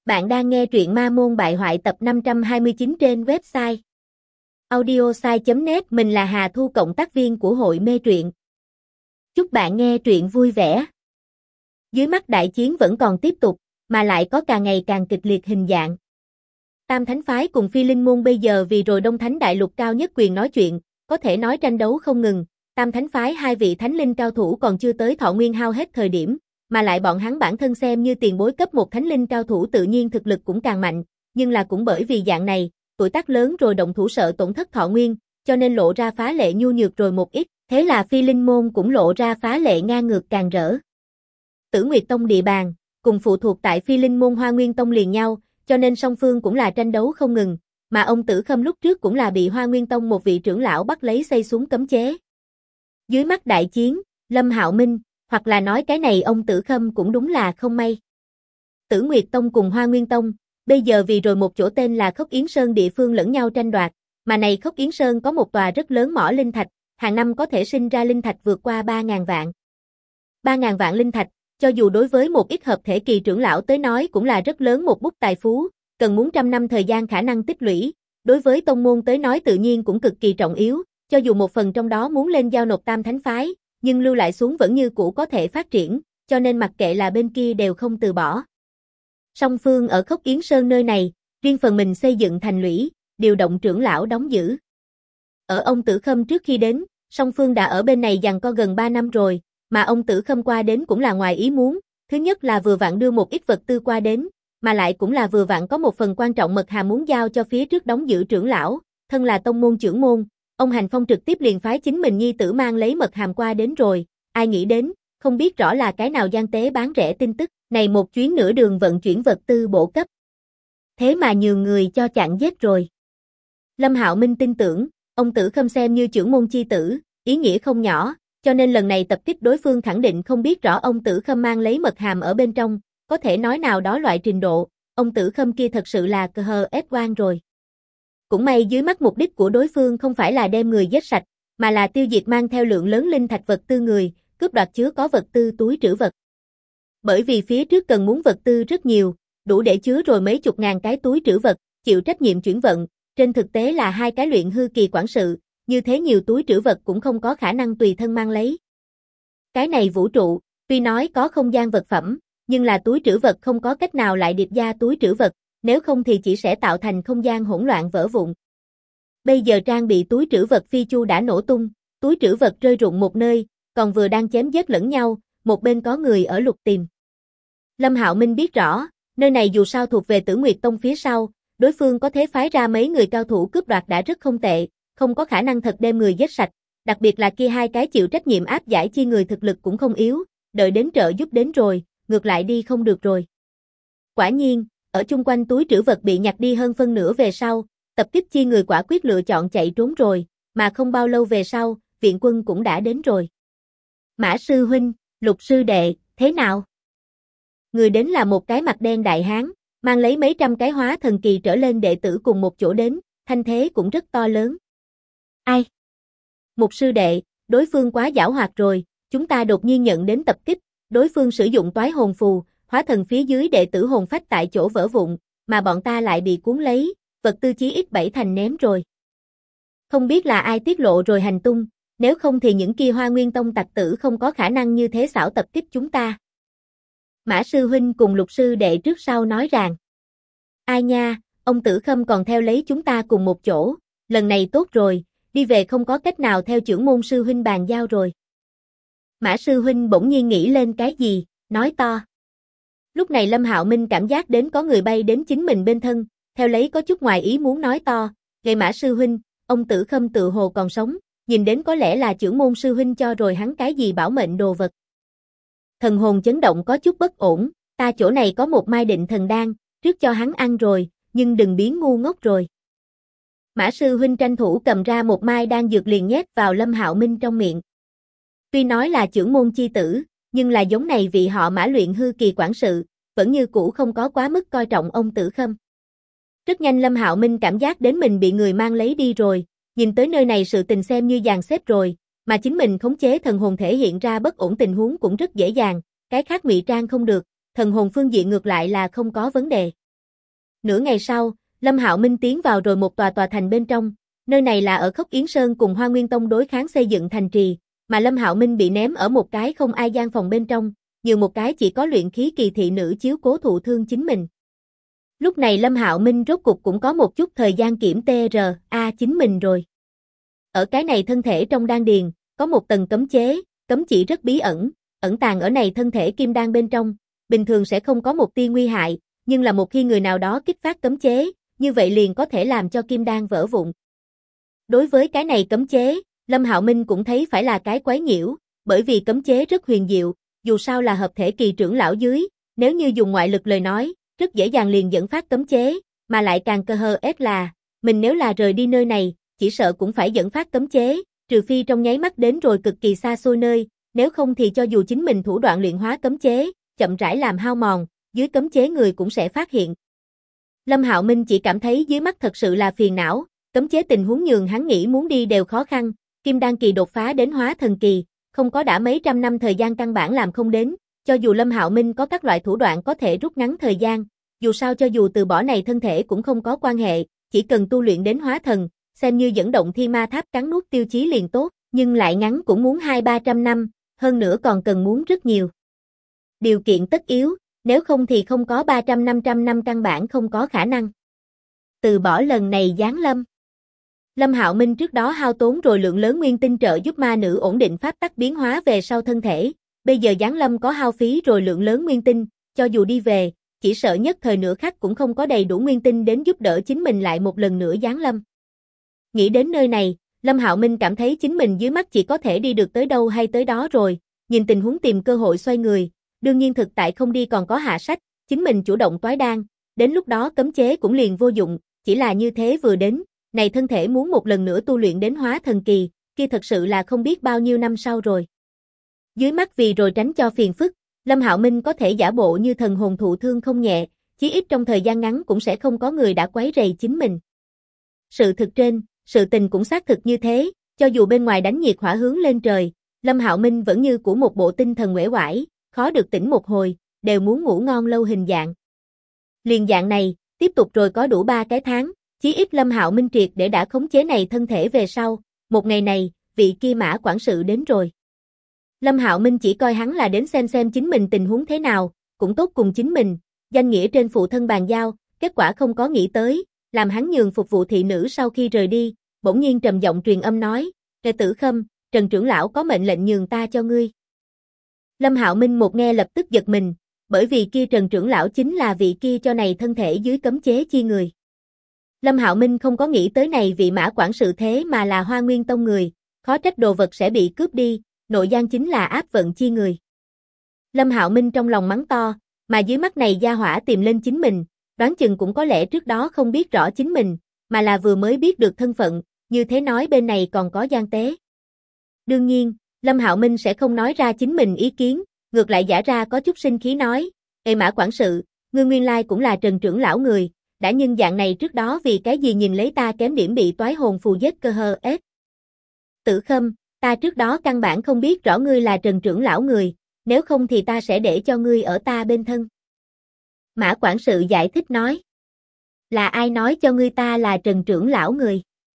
Bạn đang nghe truyện Ma Môn Bại Hoại tập 529 trên website audiosai.net. Mình là Hà Thu, cộng tác viên của hội mê truyện. Chúc bạn nghe truyện vui vẻ. Dưới mắt đại chiến vẫn còn tiếp tục, mà lại có càng ngày càng kịch liệt hình dạng. Tam Thánh Phái cùng Phi Linh Môn bây giờ vì rồi Đông Thánh Đại Lục cao nhất quyền nói chuyện, có thể nói tranh đấu không ngừng. Tam Thánh Phái hai vị thánh linh cao thủ còn chưa tới thọ nguyên hao hết thời điểm, mà lại bọn hắn bản thân xem như tiền bối cấp một thánh linh cao thủ, tự nhiên thực lực cũng càng mạnh, nhưng là cũng bởi vì dạng này, tuổi tác lớn rồi động thủ sợ tổn thất thọ nguyên, cho nên lộ ra phá lệ nhu nhược rồi một ít, thế là Phi Linh Môn cũng lộ ra phá lệ ngang ngược càng rỡ. Tử Nguyệt Tông địa bàn, cùng phụ thuộc tại Phi Linh Môn Hoa Nguyên Tông liền nhau, cho nên song phương cũng là tranh đấu không ngừng, mà ông Tử Khâm lúc trước cũng là bị Hoa Nguyên Tông một vị trưởng lão bắt lấy xây xuống cấm chế. Dưới mắt đại chiến, Lâm Hạo Minh, hoặc là nói cái này ông Tử Khâm cũng đúng là không may. Tử Nguyệt Tông cùng Hoa Nguyên Tông, bây giờ vì rồi một chỗ tên là Khốc Yến Sơn địa phương lẫn nhau tranh đoạt, mà này Khốc Yến Sơn có một tòa rất lớn mỏ linh thạch, hàng năm có thể sinh ra linh thạch vượt qua 3.000 vạn. 3.000 vạn linh thạch, cho dù đối với một ít hợp thể kỳ trưởng lão tới nói cũng là rất lớn một bút tài phú, cần muốn trăm năm thời gian khả năng tích lũy, đối với tông môn tới nói tự nhiên cũng cực kỳ trọng yếu, cho dù một phần trong đó muốn lên giao nộp Tam Thánh Phái, nhưng lưu lại xuống vẫn như cũ có thể phát triển, cho nên mặc kệ là bên kia đều không từ bỏ. Song phương ở Khốc Yến Sơn nơi này, riêng phần mình xây dựng thành lũy, điều động trưởng lão đóng giữ. Ở ông Tử Khâm trước khi đến, song phương đã ở bên này giằng co gần 3 năm rồi, mà ông Tử Khâm qua đến cũng là ngoài ý muốn, thứ nhất là vừa vặn đưa một ít vật tư qua đến, mà lại cũng là vừa vặn có một phần quan trọng mật hàm muốn giao cho phía trước đóng giữ trưởng lão, thân là tông môn trưởng môn. Ông Hành Phong trực tiếp liền phái chính mình nhi tử mang lấy mật hàm qua đến rồi, ai nghĩ đến, không biết rõ là cái nào gian tế bán rẻ tin tức, này một chuyến nửa đường vận chuyển vật tư bổ cấp. Thế mà nhường người cho chặn giết rồi. Lâm Hạo Minh tin tưởng, ông Tử Khâm xem như trưởng môn chi tử, ý nghĩa không nhỏ, cho nên lần này tập kích đối phương khẳng định không biết rõ ông Tử Khâm mang lấy mật hàm ở bên trong, có thể nói nào đó loại trình độ, ông Tử Khâm kia thật sự là cờ ép quan rồi. Cũng may dưới mắt mục đích của đối phương không phải là đem người giết sạch, mà là tiêu diệt mang theo lượng lớn linh thạch vật tư người, cướp đoạt chứa có vật tư túi trữ vật. Bởi vì phía trước cần muốn vật tư rất nhiều, đủ để chứa rồi mấy chục ngàn cái túi trữ vật, chịu trách nhiệm chuyển vận, trên thực tế là hai cái luyện hư kỳ quản sự, như thế nhiều túi trữ vật cũng không có khả năng tùy thân mang lấy. Cái này vũ trụ, tuy nói có không gian vật phẩm, nhưng là túi trữ vật không có cách nào lại điệp ra túi trữ vật, nếu không thì chỉ sẽ tạo thành không gian hỗn loạn vỡ vụn. Bây giờ trang bị túi trữ vật phi chu đã nổ tung, túi trữ vật rơi rụng một nơi, còn vừa đang chém giết lẫn nhau, một bên có người ở lục tìm. Lâm Hạo Minh biết rõ, nơi này dù sao thuộc về Tử Nguyệt Tông phía sau, đối phương có thể phái ra mấy người cao thủ cướp đoạt đã rất không tệ, không có khả năng thật đem người giết sạch, đặc biệt là kia hai cái chịu trách nhiệm áp giải chi người thực lực cũng không yếu, đợi đến trợ giúp đến rồi, ngược lại đi không được rồi. Quả nhiên, ở chung quanh túi trữ vật bị nhặt đi hơn phân nửa về sau, tập kích chi người quả quyết lựa chọn chạy trốn rồi, mà không bao lâu về sau, viện quân cũng đã đến rồi. Mã sư huynh, Lục sư đệ, thế nào? Người đến là một cái mặt đen đại hán, mang lấy mấy trăm cái hóa thần kỳ trở lên đệ tử cùng một chỗ đến, thanh thế cũng rất to lớn. Ai? Một sư đệ, đối phương quá giảo hoạt rồi, chúng ta đột nhiên nhận đến tập kích, đối phương sử dụng toái hồn phù, hóa thần phía dưới đệ tử hồn phách tại chỗ vỡ vụn, mà bọn ta lại bị cuốn lấy, vật tư chí ít 7 thành ném rồi. Không biết là ai tiết lộ rồi hành tung, nếu không thì những kia Hoa Nguyên Tông tặc tử không có khả năng như thế xảo tập kích chúng ta. Mã sư huynh cùng Lục sư đệ trước sau nói rằng, ai nha, ông Tử Khâm còn theo lấy chúng ta cùng một chỗ, lần này tốt rồi, đi về không có cách nào theo trưởng môn sư huynh bàn giao rồi. Mã sư huynh bỗng nhiên nghĩ lên cái gì, nói to. Lúc này Lâm Hạo Minh cảm giác đến có người bay đến chính mình bên thân, theo lấy có chút ngoài ý muốn nói to, "Vậy Mã sư huynh, ông Tử Khâm tự hồ còn sống, nhìn đến có lẽ là trưởng môn sư huynh cho rồi hắn cái gì bảo mệnh đồ vật." Thần hồn chấn động có chút bất ổn, "Ta chỗ này có một mai định thần đan, trước cho hắn ăn rồi, nhưng đừng biến ngu ngốc rồi." Mã sư huynh tranh thủ cầm ra một mai đan dược liền nhét vào Lâm Hạo Minh trong miệng. Tuy nói là trưởng môn chi tử, nhưng là giống này vị họ Mã luyện hư kỳ quản sự, vẫn như cũ không có quá mức coi trọng ông Tử Khâm. Rất nhanh Lâm Hạo Minh cảm giác đến mình bị người mang lấy đi rồi, nhìn tới nơi này sự tình xem như dàn xếp rồi, mà chính mình khống chế thần hồn thể hiện ra bất ổn tình huống cũng rất dễ dàng, cái khác ngụy trang không được, thần hồn phương diện ngược lại là không có vấn đề. Nửa ngày sau, Lâm Hạo Minh tiến vào rồi một tòa thành bên trong, nơi này là ở Khốc Yến Sơn cùng Hoa Nguyên Tông đối kháng xây dựng thành trì, mà Lâm Hạo Minh bị ném ở một cái không ai gian phòng bên trong, nhiều một cái chỉ có luyện khí kỳ thị nữ chiếu cố thụ thương chính mình. Lúc này Lâm Hạo Minh rốt cục cũng có một chút thời gian kiểm TRA chính mình rồi. Ở cái này thân thể trong đan điền, có một tầng cấm chế, cấm chỉ rất bí ẩn, ẩn tàng ở này thân thể kim đan bên trong, bình thường sẽ không có một tia nguy hại, nhưng là một khi người nào đó kích phát cấm chế, như vậy liền có thể làm cho kim đan vỡ vụn. Đối với cái này cấm chế, Lâm Hạo Minh cũng thấy phải là cái quái nhiễu, bởi vì cấm chế rất huyền diệu, dù sao là hợp thể kỳ trưởng lão dưới, nếu như dùng ngoại lực lời nói, rất dễ dàng liền dẫn phát cấm chế, mà lại càng cơ hờ ép là, mình nếu là rời đi nơi này, chỉ sợ cũng phải dẫn phát cấm chế, trừ phi trong nháy mắt đến rồi cực kỳ xa xôi nơi, nếu không thì cho dù chính mình thủ đoạn luyện hóa cấm chế, chậm rãi làm hao mòn, dưới cấm chế người cũng sẽ phát hiện. Lâm Hạo Minh chỉ cảm thấy dưới mắt thật sự là phiền não, cấm chế tình huống nhường hắn nghĩ muốn đi đều khó khăn, kim đan kỳ đột phá đến hóa thần kỳ, không có đã mấy trăm năm thời gian căn bản làm không đến, cho dù Lâm Hạo Minh có các loại thủ đoạn có thể rút ngắn thời gian, dù sao cho dù từ bỏ này thân thể cũng không có quan hệ, chỉ cần tu luyện đến hóa thần, xem như dẫn động Thi Ma Tháp cắn nuốt tiêu chí liền tốt, nhưng lại ngắn cũng muốn 200-300 năm, hơn nữa còn cần muốn rất nhiều điều kiện tất yếu, nếu không thì không có 300-500 năm căn bản không có khả năng. Từ bỏ lần này giáng lâm. Lâm Hạo Minh trước đó hao tốn rồi lượng lớn nguyên tinh trợ giúp ma nữ ổn định pháp tắc biến hóa về sau thân thể, bây giờ giáng lâm có hao phí rồi lượng lớn nguyên tinh, cho dù đi về, chỉ sợ nhất thời nửa khắc cũng không có đầy đủ nguyên tinh đến giúp đỡ chính mình lại một lần nữa giáng lâm. Nghĩ đến nơi này, Lâm Hạo Minh cảm thấy chính mình dưới mắt chỉ có thể đi được tới đâu hay tới đó rồi, nhìn tình huống tìm cơ hội xoay người, đương nhiên thực tại không đi còn có hạ sách, chính mình chủ động toái đan, đến lúc đó cấm chế cũng liền vô dụng, chỉ là như thế vừa đến, này thân thể muốn một lần nữa tu luyện đến hóa thần kỳ, kia thật sự là không biết bao nhiêu năm sau rồi. Dưới mắt vì rồi tránh cho phiền phức, Lâm Hạo Minh có thể giả bộ như thần hồn thụ thương không nhẹ, chí ít trong thời gian ngắn cũng sẽ không có người đã quấy rầy chính mình. Sự thực trên, sự tình cũng xác thực như thế, cho dù bên ngoài đánh nhiệt hỏa hướng lên trời, Lâm Hạo Minh vẫn như của một bộ tinh thần uể oải, khó được tỉnh một hồi, đều muốn ngủ ngon lâu hình dạng. Liền dạng này, tiếp tục rồi có đủ 3 cái tháng, chí ít Lâm Hạo Minh triệt để đã khống chế này thân thể về sau, một ngày này, vị kia Mã quản sự đến rồi. Lâm Hạo Minh chỉ coi hắn là đến xem chính mình tình huống thế nào, cũng tốt cùng chính mình, danh nghĩa trên phụ thân bàn giao, kết quả không có nghĩ tới, làm hắn nhường phục vụ thị nữ sau khi rời đi, bỗng nhiên trầm giọng truyền âm nói, Tử Khâm, Trần trưởng lão có mệnh lệnh nhường ta cho ngươi. Lâm Hạo Minh một nghe lập tức giật mình, bởi vì kia Trần trưởng lão chính là vị kia cho này thân thể dưới cấm chế chi người. Lâm Hạo Minh không có nghĩ tới này vị Mã quản sự thế mà là Hoa Nguyên Tông người, khó trách đồ vật sẽ bị cướp đi, nội gian chính là áp vận chi người. Lâm Hạo Minh trong lòng mắng to, mà dưới mắt này gia hỏa tìm lên chính mình, đoán chừng cũng có lẽ trước đó không biết rõ chính mình, mà là vừa mới biết được thân phận, như thế nói bên này còn có gian tế. Đương nhiên, Lâm Hạo Minh sẽ không nói ra chính mình ý kiến, ngược lại giả ra có chút sinh khí nói, Ê Mã quản sự, ngươi nguyên lai cũng là Trần trưởng lão người, đã nhân dạng này trước đó vì cái gì nhìn lấy ta kém điểm bị toái hồn phù giết cơ hờ ết. Tử Khâm, ta trước đó căn bản không biết rõ ngươi là Trần trưởng lão người, nếu không thì ta sẽ để cho ngươi ở ta bên thân. Mã quản sự giải thích nói. Là ai nói cho ngươi ta là Trần trưởng lão người?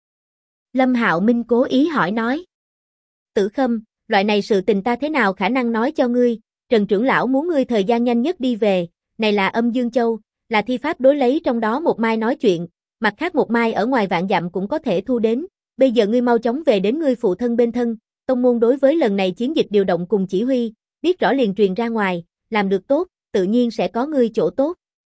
Lâm Hạo Minh cố ý hỏi nói. Tử Khâm, loại này sự tình ta thế nào khả năng nói cho ngươi, Trần trưởng lão muốn ngươi thời gian nhanh nhất đi về, này là Âm Dương Châu, là thi pháp đối lấy trong đó một mai nói chuyện, mặt khác một mai ở ngoài vạn dặm cũng có thể thu đến, bây giờ ngươi mau chóng về đến ngươi phụ thân bên thân, tông môn đối với lần này chiến dịch điều động cùng chỉ huy, biết rõ liền truyền ra ngoài, làm được tốt, tự nhiên sẽ có ngươi chỗ tốt.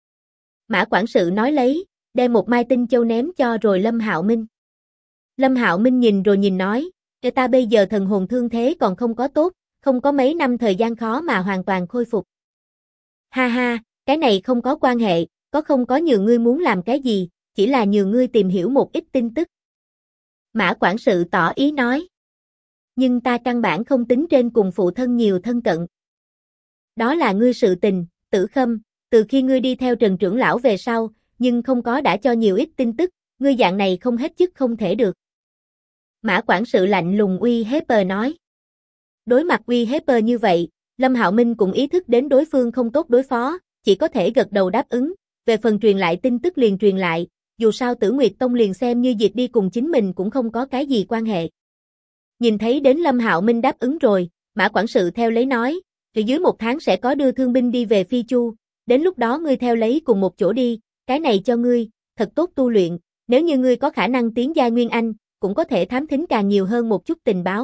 Mã quản sự nói lấy, đem một mai tinh châu ném cho rồi Lâm Hạo Minh. Lâm Hạo Minh nhìn rồi nhìn nói, ta bây giờ thần hồn thương thế còn không có tốt, không có mấy năm thời gian khó mà hoàn toàn khôi phục. Ha ha, cái này không có quan hệ, có không có nhường ngươi muốn làm cái gì, chỉ là nhường ngươi tìm hiểu một ít tin tức. Mã quản sự tỏ ý nói. Nhưng ta căn bản không tính trên cùng phụ thân nhiều thân cận. Đó là ngươi sự tình, Tử Khâm, từ khi ngươi đi theo Trần trưởng lão về sau, nhưng không có đã cho nhiều ít tin tức, ngươi dạng này không hết chức không thể được. Mã quản sự lạnh lùng uy hiếp nói. Đối mặt uy hiếp như vậy, Lâm Hạo Minh cũng ý thức đến đối phương không tốt đối phó, chỉ có thể gật đầu đáp ứng, về phần truyền lại tin tức liền truyền lại, dù sao Tử Nguyệt Tông liền xem như diệt đi cùng chính mình cũng không có cái gì quan hệ. Nhìn thấy đến Lâm Hạo Minh đáp ứng rồi, Mã quản sự theo lấy nói, rồi dưới 1 tháng sẽ có đưa thương binh đi về Phi Chu, đến lúc đó ngươi theo lấy cùng một chỗ đi, cái này cho ngươi, thật tốt tu luyện, nếu như ngươi có khả năng tiến giai Nguyên Anh, cũng có thể thám thính càng nhiều hơn một chút tình báo.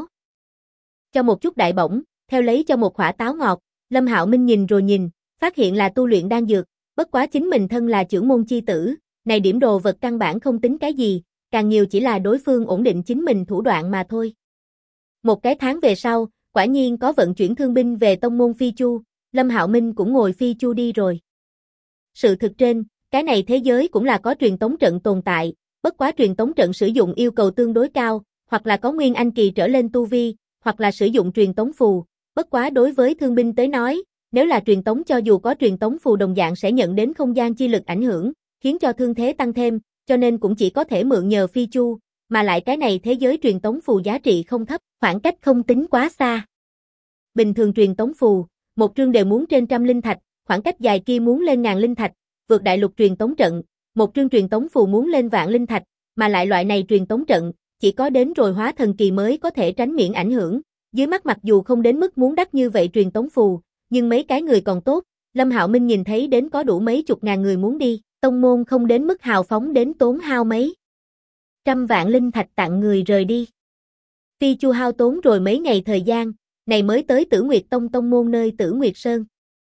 Cho một chút đại bổng, theo lấy cho một quả táo ngọt, Lâm Hạo Minh nhìn rồi nhìn, phát hiện là tu luyện đan dược, bất quá chính mình thân là trưởng môn chi tử, này điểm đồ vật căn bản không tính cái gì, càng nhiều chỉ là đối phương ổn định chính mình thủ đoạn mà thôi. Một cái tháng về sau, quả nhiên có vận chuyển thương binh về tông môn Phi Chu, Lâm Hạo Minh cũng ngồi Phi Chu đi rồi. Sự thực trên, cái này thế giới cũng là có truyền tống trận tồn tại, bất quá truyền tống trận sử dụng yêu cầu tương đối cao, hoặc là có Nguyên Anh kỳ trở lên tu vi, hoặc là sử dụng truyền tống phù, bất quá đối với thương binh tới nói, nếu là truyền tống cho dù có truyền tống phù đồng dạng sẽ nhận đến không gian chi lực ảnh hưởng, khiến cho thương thế tăng thêm, cho nên cũng chỉ có thể mượn nhờ Phi Chu, mà lại cái này thế giới truyền tống phù giá trị không thấp, khoảng cách không tính quá xa. Bình thường truyền tống phù, một trương đều muốn trên 100 linh thạch, khoảng cách dài kia muốn lên ngàn linh thạch, vượt đại lục truyền tống trận, một trương truyền tống phù muốn lên vạn linh thạch, mà lại loại này truyền tống trận, chỉ có đến rồi hóa thần kỳ mới có thể tránh miễn ảnh hưởng. Dưới mắt mặc dù không đến mức muốn đắt như vậy truyền tống phù, nhưng mấy cái người còn tốt, Lâm Hạo Minh nhìn thấy đến có đủ mấy chục ngàn người muốn đi, tông môn không đến mức hào phóng đến tốn hao mấy 100 vạn linh thạch tặng người rời đi. Phi Chu hao tốn rồi mấy ngày thời gian, này mới tới Tử Nguyệt Tông tông môn nơi Tử Nguyệt Sơn.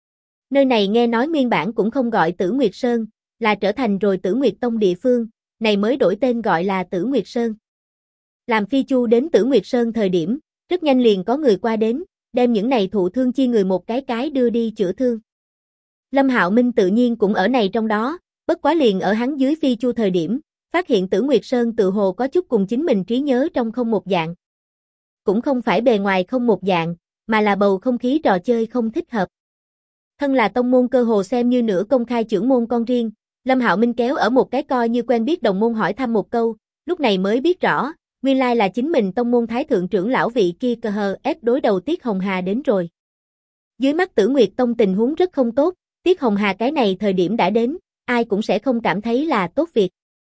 Nơi này nghe nói nguyên bản cũng không gọi Tử Nguyệt Sơn, là trở thành rồi Tử Nguyệt Tông địa phương, này mới đổi tên gọi là Tử Nguyệt Sơn. Làm Phi Chu đến Tử Nguyệt Sơn thời điểm, rất nhanh liền có người qua đến, đem những này thụ thương chi người một cái đưa đi chữa thương. Lâm Hạo Minh tự nhiên cũng ở này trong đó, bất quá liền ở hắn dưới Phi Chu thời điểm, phát hiện Tử Nguyệt Sơn tự hồ có chút cùng chính mình trí nhớ trong không một dạng. Cũng không phải bề ngoài không một dạng, mà là bầu không khí trò chơi không thích hợp. Thân là tông môn cơ hồ xem như nửa công khai trưởng môn con riêng, Lâm Hạo Minh kéo ở một cái coi như quen biết đồng môn hỏi thăm một câu, lúc này mới biết rõ, nguyên lai là chính mình tông môn thái thượng trưởng lão vị kia cơ hờ ép đối đầu Tiết Hồng Hà đến rồi. Dưới mắt Tử Nguyệt Tông tình huống rất không tốt, Tiết Hồng Hà cái này thời điểm đã đến, ai cũng sẽ không cảm thấy là tốt việc.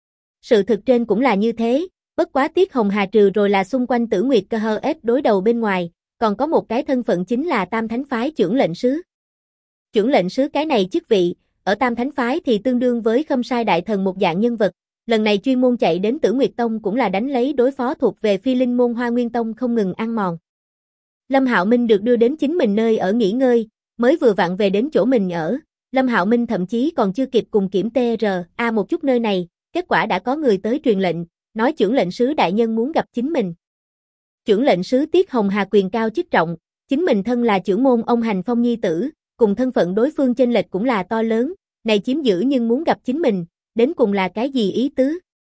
Sự thực trên cũng là như thế, bất quá Tiết Hồng Hà trừ rồi là xung quanh Tử Nguyệt cơ hờ ép đối đầu bên ngoài, còn có một cái thân phận chính là Tam Thánh Phái trưởng lệnh sứ. Trưởng lệnh sứ cái này chức vị, ở Tam Thánh Phái thì tương đương với Khâm Sai Đại Thần một dạng nhân vật, lần này chuyên môn chạy đến Tử Nguyệt Tông cũng là đánh lấy đối phó thuộc về Phi Linh môn Hoa Nguyên Tông không ngừng ăn mòn. Lâm Hạo Minh được đưa đến chính mình nơi ở nghỉ ngơi, mới vừa vặn về đến chỗ mình ở, Lâm Hạo Minh thậm chí còn chưa kịp cùng kiểm TRA một chút nơi này, kết quả đã có người tới truyền lệnh, nói trưởng lệnh sứ đại nhân muốn gặp chính mình. Trưởng lệnh sứ Tiết Hồng Hà quyền cao chức trọng, chính mình thân là trưởng môn ông Hành Phong nhi tử, cùng thân phận đối phương chênh lệch cũng là to lớn, này chiếm giữ nhưng muốn gặp chính mình, đến cùng là cái gì ý tứ?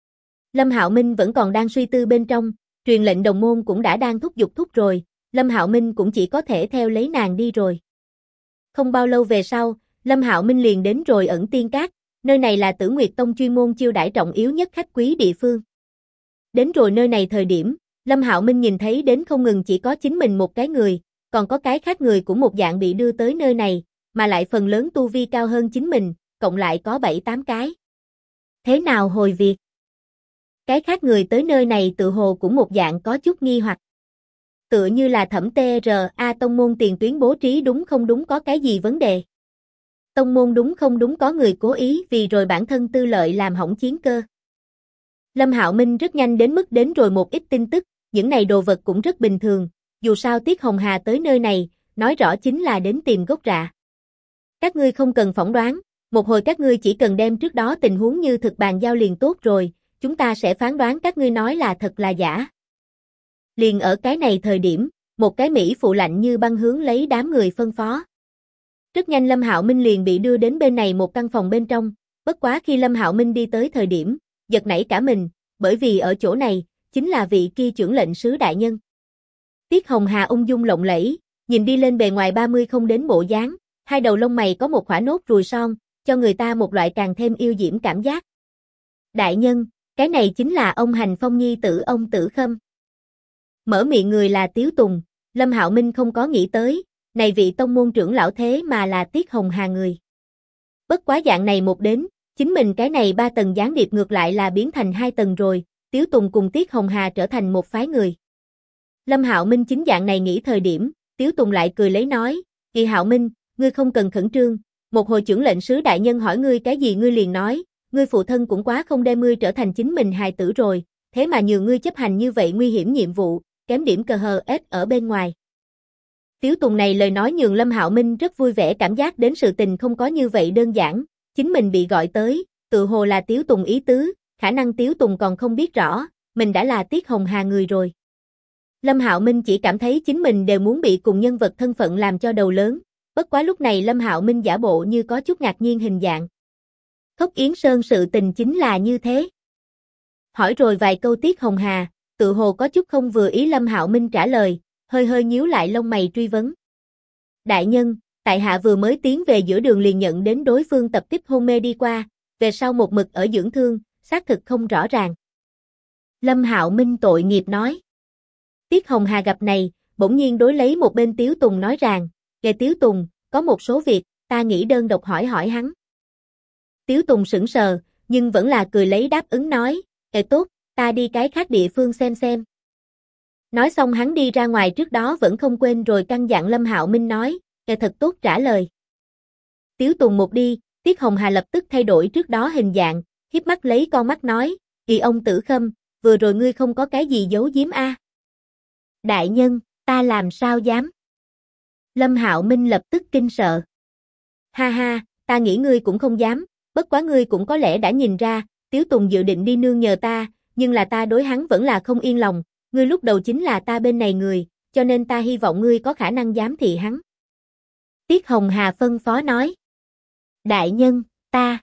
Lâm Hạo Minh vẫn còn đang suy tư bên trong, truyền lệnh đồng môn cũng đã đang thúc giục rồi, Lâm Hạo Minh cũng chỉ có thể theo lấy nàng đi rồi. Không bao lâu về sau, Lâm Hạo Minh liền đến rồi Ẩn Tiên Các, nơi này là Tử Nguyệt Tông chuyên môn chiêu đãi trọng yếu nhất khách quý địa phương. Đến rồi nơi này thời điểm, Lâm Hạo Minh nhìn thấy đến không ngừng chỉ có chính mình một cái người, còn có cái khác người cũng một dạng bị đưa tới nơi này, mà lại phần lớn tu vi cao hơn chính mình, cộng lại có 7-8 cái. Thế nào hồi việc? Cái khác người tới nơi này tự hồ cũng một dạng có chút nghi hoặc. Tựa như là Thẩm TRA tông môn tiền tuyến bố trí đúng không đúng có cái gì vấn đề. Tông môn đúng không đúng có người cố ý vì rồi bản thân tư lợi làm hỏng chiến cơ. Lâm Hạo Minh rất nhanh đến rồi một ít tin tức, những này đồ vật cũng rất bình thường, dù sao Tiết Hồng Hà tới nơi này, nói rõ chính là đến tìm gốc rạ. Các ngươi không cần phỏng đoán, một hồi các ngươi chỉ cần đem trước đó tình huống như thực bàn giao liền tốt rồi, chúng ta sẽ phán đoán các ngươi nói là thật là giả. Liền ở cái này thời điểm, một cái Mỹ phụ lạnh như băng hướng lấy đám người phân phó. Rất nhanh Lâm Hạo Minh liền bị đưa đến bên này một căn phòng bên trong, bất quá khi Lâm Hạo Minh đi tới thời điểm, giật nảy cả mình, bởi vì ở chỗ này, chính là vị kia trưởng lệnh sứ đại nhân. Tiết Hồng Hà ung dung lộng lẫy, nhìn đi lên bề ngoài 30 không đến bộ dáng, hai đầu lông mày có một khỏa nốt ruồi son, cho người ta một loại càng thêm yêu diễm cảm giác. Đại nhân, cái này chính là ông Hành Phong nhi tử ông Tử Khâm. Mở miệng người là Tiếu Tùng, Lâm Hạo Minh không có nghĩ tới, này vị tông môn trưởng lão thế mà là Tiết Hồng Hà người. bất quá dạng này một đến, chính mình cái này 3 tầng gián điệp ngược lại là biến thành 2 tầng rồi, Tiếu Tùng cùng Tiết Hồng Hà trở thành một phái người. Lâm Hạo Minh chính dạng này nghĩ thời điểm, Tiếu Tùng lại cười lấy nói, Kỳ Hạo Minh, ngươi không cần khẩn trương, một hồi trưởng lệnh sứ đại nhân hỏi ngươi cái gì ngươi liền nói, ngươi phụ thân cũng quá không đem ngươi trở thành chính mình hài tử rồi, thế mà nhường ngươi chấp hành như vậy nguy hiểm nhiệm vụ, kém điểm cờ hờ ết ở bên ngoài. Tiếu Tùng này lời nói nhường Lâm Hạo Minh rất vui vẻ cảm giác đến sự tình không có như vậy đơn giản, chính mình bị gọi tới, tự hồ là Tiếu Tùng ý tứ, khả năng Tiếu Tùng còn không biết rõ, mình đã là Tiết Hồng Hà người rồi. Lâm Hạo Minh chỉ cảm thấy chính mình đều muốn bị cùng nhân vật thân phận làm cho đầu lớn, bất quá lúc này Lâm Hạo Minh giả bộ như có chút ngạc nhiên hình dạng. Khốc Yến Sơn sự tình chính là như thế. Hỏi rồi vài câu Tiết Hồng Hà, tự hồ có chút không vừa ý Lâm Hạo Minh trả lời, hơi hơi nhíu lại lông mày truy vấn. Đại nhân, tại hạ vừa mới tiến về giữa đường liền nhận đến đối phương tập kích hôn mê đi qua, về sau một mực ở dưỡng thương, xác thực không rõ ràng. Lâm Hạo Minh tội nghiệp nói. Tiết Hồng Hà gặp này, bỗng nhiên đối lấy một bên Tiếu Tùng nói rằng, kìa Tiếu Tùng, có một số việc, ta nghĩ đơn độc hỏi hỏi hắn. Tiếu Tùng sững sờ, nhưng vẫn là cười lấy đáp ứng nói, tốt, ta đi cái khác địa phương xem. Nói xong hắn đi ra ngoài trước đó vẫn không quên rồi căn dặn Lâm Hạo Minh nói, thật tốt trả lời. Tiếu Tùng một đi, Tiết Hồng Hà lập tức thay đổi trước đó hình dạng, hiếp mắt lấy con mắt nói, Kỳ ông Tử Khâm, vừa rồi ngươi không có cái gì giấu giếm a? Đại nhân, ta làm sao dám? Lâm Hạo Minh lập tức kinh sợ. Ha ha, ta nghĩ ngươi cũng không dám, bất quá ngươi cũng có lẽ đã nhìn ra, Tiếu Tùng dự định đi nương nhờ ta, nhưng là ta đối hắn vẫn là không yên lòng, ngươi lúc đầu chính là ta bên này người, cho nên ta hy vọng ngươi có khả năng giám thị hắn. Tiết Hồng Hà phân phó nói. Đại nhân, ta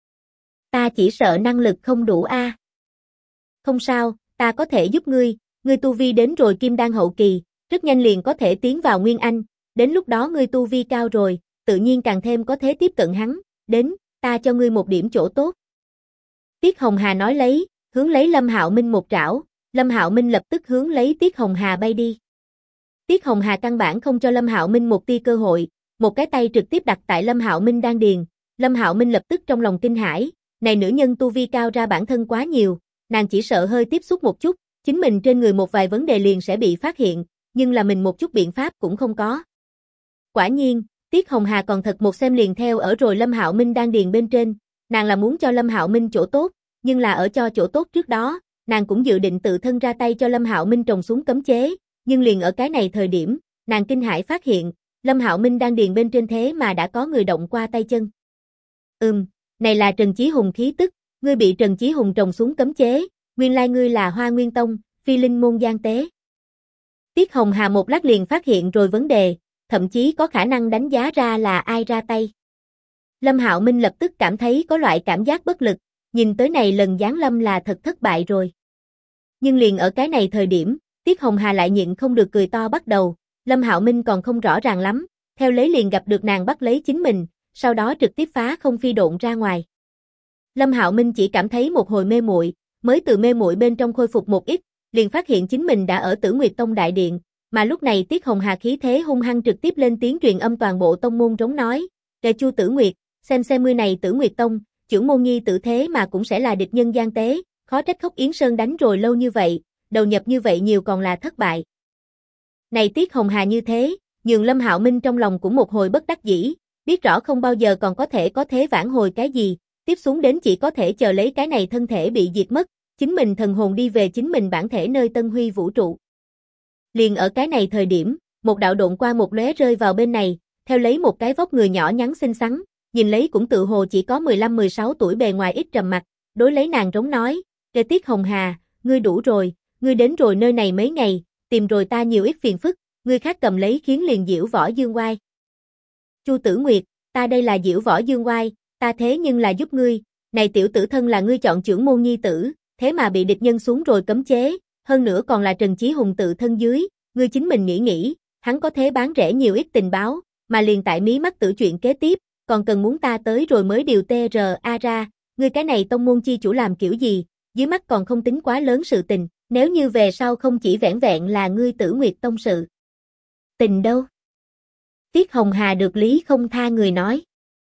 chỉ sợ năng lực không đủ a. Không sao, ta có thể giúp ngươi tu vi đến rồi Kim Đan hậu kỳ, rất nhanh liền có thể tiến vào Nguyên Anh, đến lúc đó ngươi tu vi cao rồi, tự nhiên càng thêm có thể tiếp cận hắn, đến, ta cho ngươi một điểm chỗ tốt. Tiết Hồng Hà nói lấy, hướng lấy Lâm Hạo Minh một trảo, Lâm Hạo Minh lập tức hướng lấy Tiết Hồng Hà bay đi. Tiết Hồng Hà căn bản không cho Lâm Hạo Minh một tia cơ hội, một cái tay trực tiếp đặt tại Lâm Hạo Minh đan điền, Lâm Hạo Minh lập tức trong lòng kinh hãi, này nữ nhân tu vi cao ra bản thân quá nhiều, nàng chỉ sợ hơi tiếp xúc một chút, chính mình trên người một vài vấn đề liền sẽ bị phát hiện, nhưng là mình một chút biện pháp cũng không có. Quả nhiên, Tiết Hồng Hà còn thật một xem liền theo ở rồi Lâm Hạo Minh đan điền bên trên, nàng là muốn cho Lâm Hạo Minh chỗ tốt, nhưng là ở cho chỗ tốt trước đó, nàng cũng dự định tự thân ra tay cho Lâm Hạo Minh trồng xuống cấm chế, nhưng liền ở cái này thời điểm, nàng kinh hãi phát hiện, Lâm Hạo Minh đan điền bên trên thế mà đã có người động qua tay chân. Này là Trần Chí Hùng khí tức, ngươi bị Trần Chí Hùng trồng xuống cấm chế, nguyên lai ngươi là Hoa Nguyên Tông, Phi Linh môn gian tế. Tiết Hồng Hà một lát liền phát hiện rồi vấn đề, thậm chí có khả năng đánh giá ra là ai ra tay. Lâm Hạo Minh lập tức cảm thấy có loại cảm giác bất lực, nhìn tới này lần giáng lâm là thật thất bại rồi. Nhưng liền ở cái này thời điểm, Tiết Hồng Hà lại nhịn không được cười to bắt đầu, Lâm Hạo Minh còn không rõ ràng lắm, theo lấy liền gặp được nàng bắt lấy chính mình, sau đó trực tiếp phá không phi độn ra ngoài. Lâm Hạo Minh chỉ cảm thấy một hồi mê muội, mới từ mê muội bên trong khôi phục một ít, liền phát hiện chính mình đã ở Tử Nguyệt Tông đại điện, mà lúc này Tiết Hồng Hà khí thế hung hăng trực tiếp lên tiếng truyền âm toàn bộ tông môn rống nói, "Kẻ Chu Tử Nguyệt, xem ngươi này Tử Nguyệt Tông, trưởng môn nhi tử thế mà cũng sẽ là địch nhân gian tế, khó trách Khốc Yến Sơn đánh rồi lâu như vậy, đầu nhập như vậy nhiều còn là thất bại." Này Tiết Hồng Hà như thế, nhường Lâm Hạo Minh trong lòng cũng một hồi bất đắc dĩ, biết rõ không bao giờ còn có thế vãn hồi cái gì, tiếp xuống đến chỉ có thể chờ lấy cái này thân thể bị diệt mất, chính mình thần hồn đi về chính mình bản thể nơi Tân Huy vũ trụ. Liền ở cái này thời điểm, một đạo độn qua một lóe rơi vào bên này, theo lấy một cái vóc người nhỏ nhắn xinh xắn, nhìn lấy cũng tự hồ chỉ có 15-16 tuổi bề ngoài ít trầm mặc, đối lấy nàng rống nói, "Kẻ Tiết Hồng Hà, ngươi đủ rồi, ngươi đến rồi nơi này mấy ngày, tìm rồi ta nhiều ít phiền phức, ngươi khác cầm lấy khiến liền Diễu Võ Dương Oai." Chu Tử Nguyệt, ta đây là Diễu Võ Dương Oai, ta thế nhưng là giúp ngươi, này tiểu tử thân là ngươi chọn trưởng môn nhi tử, thế mà bị địch nhân xuống rồi cấm chế, hơn nữa còn là Trần Chí Hùng tự thân dưới, ngươi chính mình nghĩ, hắn có thế bán rẻ nhiều ít tình báo, mà liền tại mí mắt tử chuyện kế tiếp, còn cần muốn ta tới rồi mới điều TRA ra, ngươi cái này tông môn chi chủ làm kiểu gì, dưới mắt còn không tính quá lớn sự tình, nếu như về sau không chỉ vẻn vẹn là ngươi Tử Nguyệt Tông sự tình đâu. Tiết Hồng Hà được lý không tha người nói.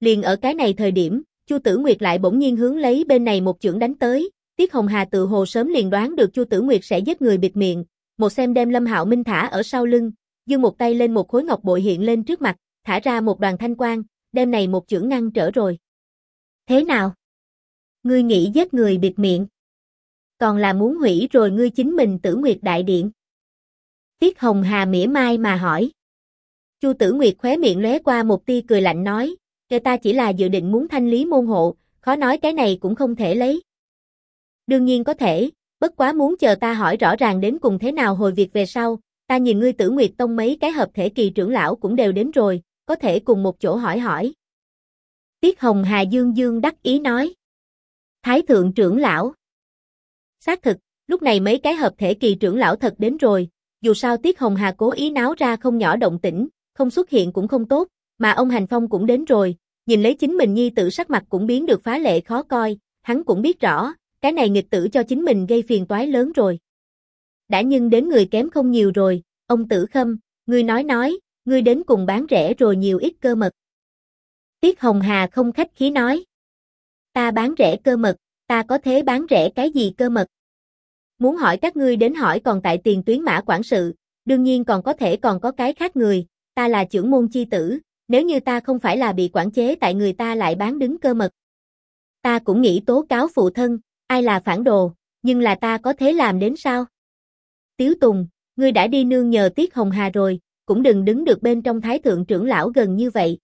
Liền ở cái này thời điểm, Chu Tử Nguyệt lại bỗng nhiên hướng lấy bên này một chưởng đánh tới, Tiết Hồng Hà tự hồ sớm liền đoán được Chu Tử Nguyệt sẽ giết người bịt miệng, một xem đem Lâm Hạo Minh thả ở sau lưng, giương một tay lên một khối ngọc bội hiện lên trước mặt, thả ra một đoàn thanh quang, đem này một chưởng ngăn trở rồi. Thế nào? Ngươi nghĩ giết người bịt miệng? Còn là muốn hủy rồi ngươi chính mình Tử Nguyệt đại điện? Tiết Hồng Hà mỉa mai mà hỏi. Chu Tử Nguyệt khóe miệng lóe qua một tia cười lạnh nói, "Kẻ ta chỉ là dự định muốn thanh lý môn hộ, khó nói cái này cũng không thể lấy." "Đương nhiên có thể, bất quá muốn chờ ta hỏi rõ ràng đến cùng thế nào hồi việc về sau, ta nhìn ngươi Tử Nguyệt Tông mấy cái hợp thể kỳ trưởng lão cũng đều đến rồi, có thể cùng một chỗ hỏi hỏi." Tiết Hồng Hà dương dương đắc ý nói. Thái thượng trưởng lão. Xác thực, lúc này mấy cái hợp thể kỳ trưởng lão thật đến rồi, dù sao Tiết Hồng Hà cố ý náo ra không nhỏ động tĩnh, không xuất hiện cũng không tốt, mà ông Hành Phong cũng đến rồi, nhìn lấy chính mình nhi tử sắc mặt cũng biến được phá lệ khó coi, hắn cũng biết rõ, cái này nghịch tử cho chính mình gây phiền toái lớn rồi. Đã nhưng đến người kém không nhiều rồi, ông Tử Khâm, ngươi nói, ngươi đến cùng bán rẻ rồi nhiều ít cơ mật. Tiết Hồng Hà không khách khí nói. Ta bán rẻ cơ mật, ta có thế bán rẻ cái gì cơ mật? Muốn hỏi các ngươi đến hỏi còn tại Tiền Tuyến Mã quản sự, đương nhiên còn có cái khác người, ta là trưởng môn chi tử, nếu như ta không phải là bị quản chế tại người ta lại bán đứng cơ mật. Ta cũng nghĩ tố cáo phụ thân, ai là phản đồ, nhưng là ta có thế làm đến sao? Tiếu Tùng, ngươi đã đi nương nhờ Tiết Hồng Hà rồi, cũng đừng đứng được bên trong thái thượng trưởng lão gần như vậy.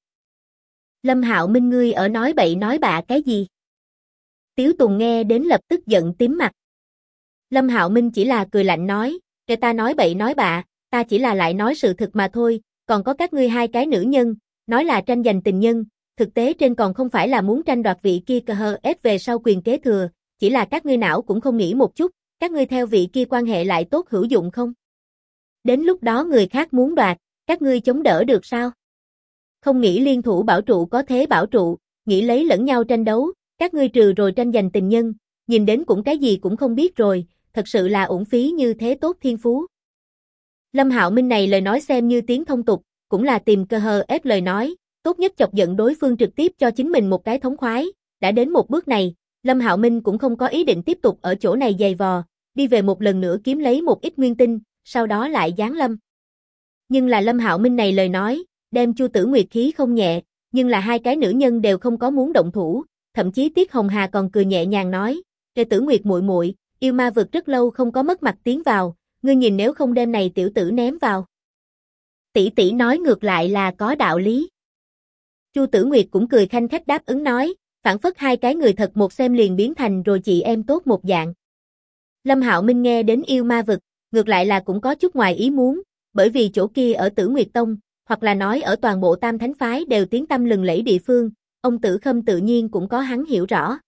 Lâm Hạo Minh ngươi ở nói bậy nói bạ cái gì? Tiếu Tùng nghe đến lập tức giận tím mặt. Lâm Hạo Minh chỉ là cười lạnh nói, kẻ ta nói bậy nói bạ, ta chỉ là lại nói sự thực mà thôi, còn có các ngươi hai cái nữ nhân, nói là tranh giành tình nhân, thực tế trên còn không phải là muốn tranh đoạt vị kia cơ hờ ép về sau quyền kế thừa, chỉ là các ngươi não cũng không nghĩ một chút, các ngươi theo vị kia quan hệ lại tốt hữu dụng không? Đến lúc đó người khác muốn đoạt, các ngươi chống đỡ được sao? Không nghĩ liên thủ bảo trụ có thế bảo trụ, nghĩ lấy lẫn nhau tranh đấu, các ngươi trừ rồi tranh giành tình nhân, nhìn đến cũng cái gì cũng không biết rồi, thật sự là uổng phí như thế tốt thiên phú. Lâm Hạo Minh này lời nói xem như tiếng thông tục, cũng là tìm cơ hờ ép lời nói, tốt nhất chọc giận đối phương trực tiếp cho chính mình một cái thống khoái, đã đến một bước này, Lâm Hạo Minh cũng không có ý định tiếp tục ở chỗ này giày vò, đi về một lần nữa kiếm lấy một ít nguyên tinh, sau đó lại giáng lâm. Nhưng là Lâm Hạo Minh này lời nói, đem Chu Tử Nguyệt khí không nhẹ, nhưng là hai cái nữ nhân đều không có muốn động thủ, thậm chí Tiết Hồng Hà còn cười nhẹ nhàng nói, "Kẻ Tử Nguyệt muội muội, yêu ma vực rất lâu không có mất mặt tiến vào, ngươi nhìn nếu không đem này tiểu tử ném vào." Tỷ tỷ nói ngược lại là có đạo lý. Chu Tử Nguyệt cũng cười khanh khách đáp ứng nói, phản phất hai cái người thật một xem liền biến thành rồi chị em tốt một dạng. Lâm Hạo Minh nghe đến yêu ma vực, ngược lại là cũng có chút ngoài ý muốn, bởi vì chỗ kia ở Tử Nguyệt Tông, hoặc là nói ở toàn bộ Tam Thánh Phái đều tiếng tăm lừng lẫy địa phương, ông Tử Khâm tự nhiên cũng có hắn hiểu rõ.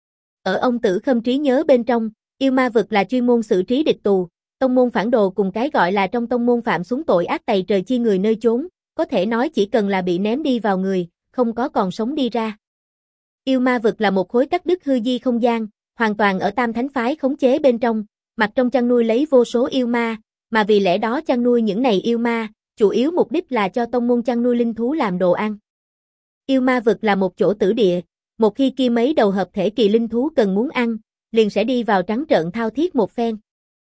Ở ông Tử Khâm trí nhớ bên trong, yêu ma vực là chuyên môn xử trí địch tù, tông môn phản đồ cùng cái gọi là trong tông môn phạm xuống tội ác tày trời chi người nơi chốn, có thể nói chỉ cần là bị ném đi vào người, không có còn sống đi ra. Yêu ma vực là một khối cắt đứt hư di không gian, hoàn toàn ở Tam Thánh Phái khống chế bên trong, mặt trong chăn nuôi lấy vô số yêu ma, mà vì lẽ đó chăn nuôi những này yêu ma, chủ yếu mục đích là cho tông môn chăn nuôi linh thú làm đồ ăn. Yêu ma vực là một chỗ tử địa, một khi kia mấy đầu hợp thể kỳ linh thú cần muốn ăn, liền sẽ đi vào trắng trợn thao thiết một phen.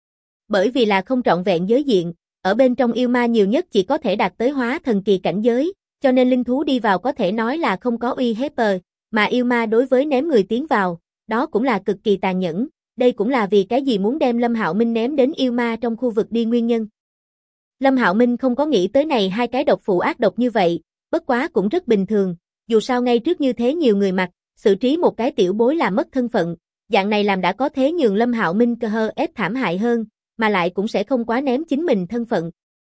Bởi vì là không trọn vẹn giới diện, ở bên trong yêu ma nhiều nhất chỉ có thể đạt tới hóa thần kỳ cảnh giới, cho nên linh thú đi vào có thể nói là không có uy hiếp, mà yêu ma đối với ném người tiến vào, đó cũng là cực kỳ tàn nhẫn, đây cũng là vì cái gì muốn đem Lâm Hạo Minh ném đến yêu ma trong khu vực đi nguyên nhân. Lâm Hạo Minh không có nghĩ tới này hai cái độc phụ ác độc như vậy, bất quá cũng rất bình thường, dù sao ngay trước như thế nhiều người mặt, xử trí một cái tiểu bối là mất thân phận, dạng này làm đã có thế nhường Lâm Hạo Minh cơ hơ ép thảm hại hơn, mà lại cũng sẽ không quá ném chính mình thân phận.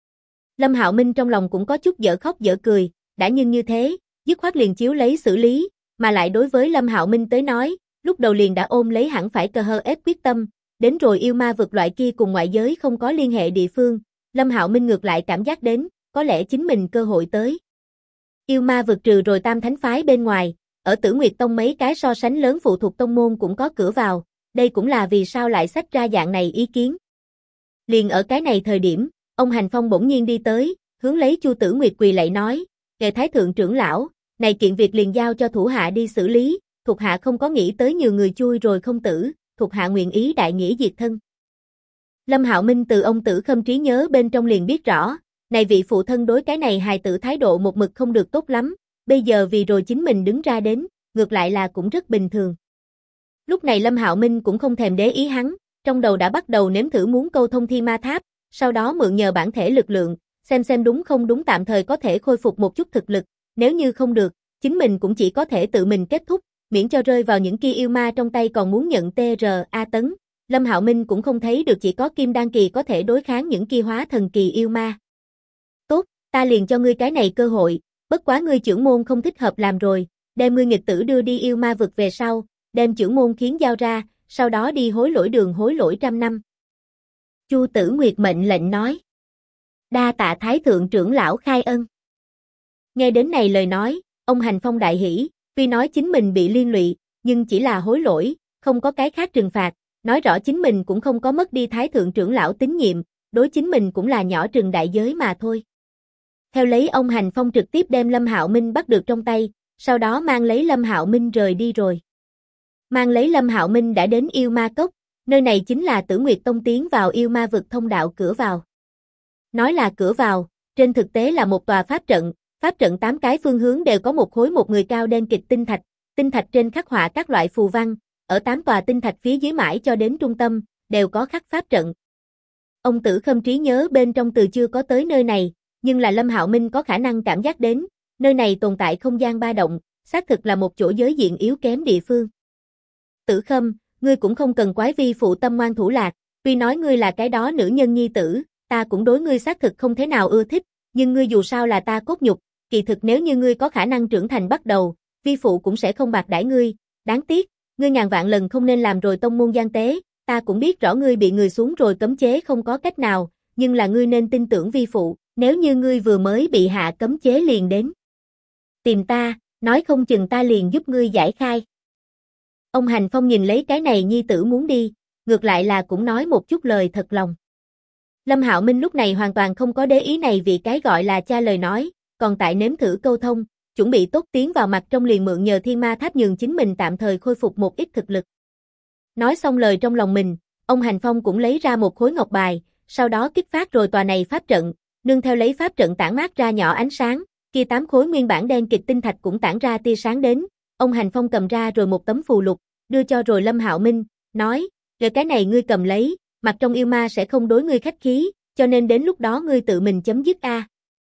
Lâm Hạo Minh trong lòng cũng có chút dở khóc dở cười, đã nhưng như thế, dứt khoát liền chiếu lấy xử lý, mà lại đối với Lâm Hạo Minh tới nói, lúc đầu liền đã ôm lấy hẳn phải cơ hơ ép quyết tâm, đến rồi yêu ma vực loại kia cùng ngoại giới không có liên hệ địa phương, Lâm Hạo Minh ngược lại cảm giác đến, có lẽ chính mình cơ hội tới. Yêu ma vực trừ rồi Tam Thánh Phái bên ngoài, ở Tử Nguyệt Tông mấy cái so sánh lớn phụ thuộc tông môn cũng có cửa vào, đây cũng là vì sao lại xách ra dạng này ý kiến. Liền ở cái này thời điểm, ông Hành Phong bỗng nhiên đi tới, hướng lấy Chu Tử Nguyệt quỳ lạy nói, "Kệ Thái thượng trưởng lão, này kiện việc liền giao cho thủ hạ đi xử lý, thuộc hạ không có nghĩ tới nhiều người chui rồi không tử, thuộc hạ nguyện ý đại nghĩa diệt thân. Lâm Hạo Minh từ ông Tử Khâm trí nhớ bên trong liền biết rõ, này vị phụ thân đối cái này hài tử thái độ một mực không được tốt lắm, bây giờ vì rồi chính mình đứng ra đến, ngược lại là cũng rất bình thường. Lúc này Lâm Hạo Minh cũng không thèm để ý hắn, trong đầu đã bắt đầu nếm thử muốn câu thông Thiên Ma Tháp, sau đó mượn nhờ bản thể lực lượng, xem đúng không đúng tạm thời có thể khôi phục một chút thực lực, nếu như không được, chính mình cũng chỉ có thể tự mình kết thúc, miễn cho rơi vào những kia yêu ma trong tay còn muốn nhận TRA tấn. Lâm Hạo Minh cũng không thấy được chỉ có Kim Đan kỳ có thể đối kháng những kia hóa thần kỳ yêu ma. Tốt, ta liền cho ngươi cái này cơ hội, bất quá ngươi trưởng môn không thích hợp làm rồi, đem ngươi nghịch tử đưa đi yêu ma vực về sau, đem trưởng môn khiến giao ra, sau đó đi hối lỗi đường hối lỗi 100 năm. Chu Tử Nguyệt mệnh lệnh nói. Đa tạ Thái thượng trưởng lão khai ân. Nghe đến này lời nói, ông Hành Phong đại hỉ, tuy nói chính mình bị liên lụy, nhưng chỉ là hối lỗi, không có cái khác trừng phạt, nói rõ chính mình cũng không có mất đi Thái thượng trưởng lão tín nhiệm, đối chính mình cũng là nhỏ trừng đại giới mà thôi. Theo lấy ông Hành Phong trực tiếp đem Lâm Hạo Minh bắt được trong tay, sau đó mang lấy Lâm Hạo Minh rời đi rồi. Mang lấy Lâm Hạo Minh đã đến yêu ma cốc, nơi này chính là Tử Nguyệt Tông tiến vào yêu ma vực thông đạo cửa vào. Nói là cửa vào, trên thực tế là một tòa pháp trận 8 cái phương hướng đều có một khối một người cao đen kịt tinh thạch trên khắc họa các loại phù văn, ở 8 tòa tinh thạch phía dưới mãi cho đến trung tâm, đều có khắc pháp trận. Ông Tử Khâm trí nhớ bên trong từ chưa có tới nơi này, nhưng là Lâm Hạo Minh có khả năng cảm giác đến, nơi này tồn tại không gian ba động, xác thực là một chỗ giới diện yếu kém địa phương. Tử Khâm, ngươi cũng không cần quái vi phụ tâm ngoan thủ lạc, tuy nói ngươi là cái đó nữ nhân nhi tử, ta cũng đối ngươi xác thực không thế nào ưa thích, nhưng ngươi dù sao là ta cốt nhục, kỳ thực nếu như ngươi có khả năng trưởng thành bắt đầu, vi phụ cũng sẽ không bạc đãi ngươi, đáng tiếc, ngươi ngàn vạn lần không nên làm rồi tông môn gian tế, ta cũng biết rõ ngươi bị người xuống rồi cấm chế không có cách nào, nhưng là ngươi nên tin tưởng vi phụ, nếu như ngươi vừa mới bị hạ cấm chế liền đến tìm ta, nói không chừng ta liền giúp ngươi giải khai. Ông Hành Phong nhìn lấy cái này nhi tử muốn đi, ngược lại là cũng nói một chút lời thật lòng. Lâm Hạo Minh lúc này hoàn toàn không có để ý này vì cái gọi là cha lời nói, còn tại nếm thử câu thông, chuẩn bị tốt tiến vào mặt trong liền mượn nhờ Thiên Ma Tháp nhường chính mình tạm thời khôi phục một ít thực lực. Nói xong lời trong lòng mình, ông Hành Phong cũng lấy ra một khối ngọc bài, sau đó kích phát rồi tòa này pháp trận, nương theo lấy pháp trận tản mát ra nhỏ ánh sáng, kia 8 khối nguyên bản đen kịt tinh thạch cũng tản ra tia sáng đến, ông Hành Phong cầm ra rồi một tấm phù lục, đưa cho rồi Lâm Hạo Minh, nói, rồi cái này ngươi cầm lấy, mặt trong yêu ma sẽ không đối ngươi khách khí, cho nên đến lúc đó ngươi tự mình chấm dứt a.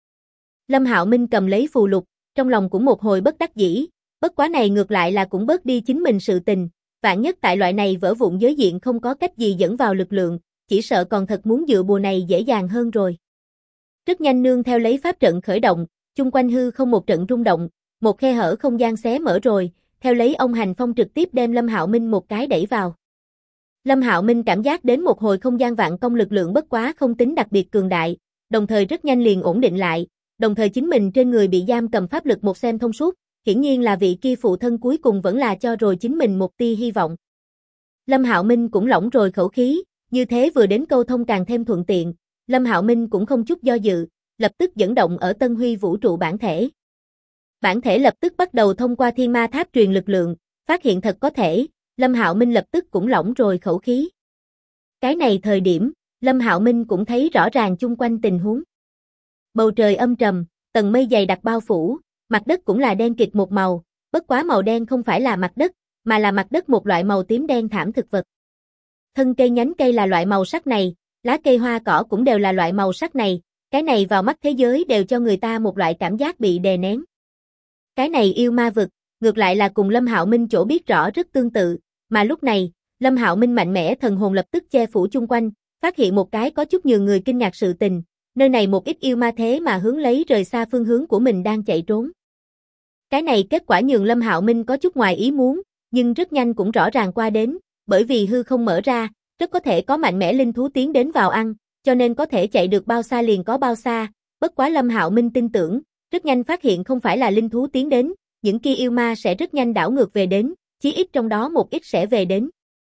Lâm Hạo Minh cầm lấy phù lục, trong lòng cũng một hồi bất đắc dĩ, bất quá này ngược lại là cũng bớt đi chính mình sự tình, vạn nhất tại loại này vỡ vụn giới diện không có cách gì dẫn vào lực lượng, chỉ sợ còn thật muốn dựa bùa này dễ dàng hơn rồi. Rất nhanh nương theo lấy pháp trận khởi động, chung quanh hư không một trận rung động, một khe hở không gian xé mở rồi, theo lấy ông Hành Phong trực tiếp đem Lâm Hạo Minh một cái đẩy vào. Lâm Hạo Minh cảm giác đến một hồi không gian vạn công lực lượng bất quá không tính đặc biệt cường đại, đồng thời rất nhanh liền ổn định lại, đồng thời chính mình trên người bị giam cầm pháp lực một xem thông suốt, hiển nhiên là vị kia phụ thân cuối cùng vẫn là cho rồi chính mình một tia hy vọng. Lâm Hạo Minh cũng lỏng rồi khẩu khí, như thế vừa đến câu thông càng thêm thuận tiện, Lâm Hạo Minh cũng không chút do dự, lập tức dẫn động ở Tân Huy vũ trụ bản thể. Bản thể lập tức bắt đầu thông qua Thiên Ma Tháp truyền lực lượng, phát hiện thật có thể, Lâm Hạo Minh lập tức cũng lỏng rồi khẩu khí. Cái này thời điểm, Lâm Hạo Minh cũng thấy rõ ràng chung quanh tình huống. Bầu trời âm trầm, tầng mây dày đặc bao phủ, mặt đất cũng là đen kịt một màu, bất quá màu đen không phải là mặt đất, mà là mặt đất một loại màu tím đen thảm thực vật. Thân cây nhánh cây là loại màu sắc này, lá cây hoa cỏ cũng đều là loại màu sắc này, cái này vào mắt thế giới đều cho người ta một loại cảm giác bị đè nén. Cái này yêu ma vực, ngược lại là cùng Lâm Hạo Minh chỗ biết rõ rất tương tự, mà lúc này, Lâm Hạo Minh mạnh mẽ thần hồn lập tức che phủ chung quanh, phát hiện một cái có chút nhường người kinh ngạc sự tình, nơi này một ít yêu ma thế mà hướng lấy rời xa phương hướng của mình đang chạy trốn. Cái này kết quả nhường Lâm Hạo Minh có chút ngoài ý muốn, nhưng rất nhanh cũng rõ ràng qua đến, bởi vì hư không mở ra, rất có thể có mạnh mẽ linh thú tiến đến vào ăn, cho nên có thể chạy được bao xa liền có bao xa, bất quá Lâm Hạo Minh tin tưởng, rất nhanh phát hiện không phải là linh thú tiến đến, những kia yêu ma sẽ rất nhanh đảo ngược về đến, chí ít trong đó một ít sẽ về đến.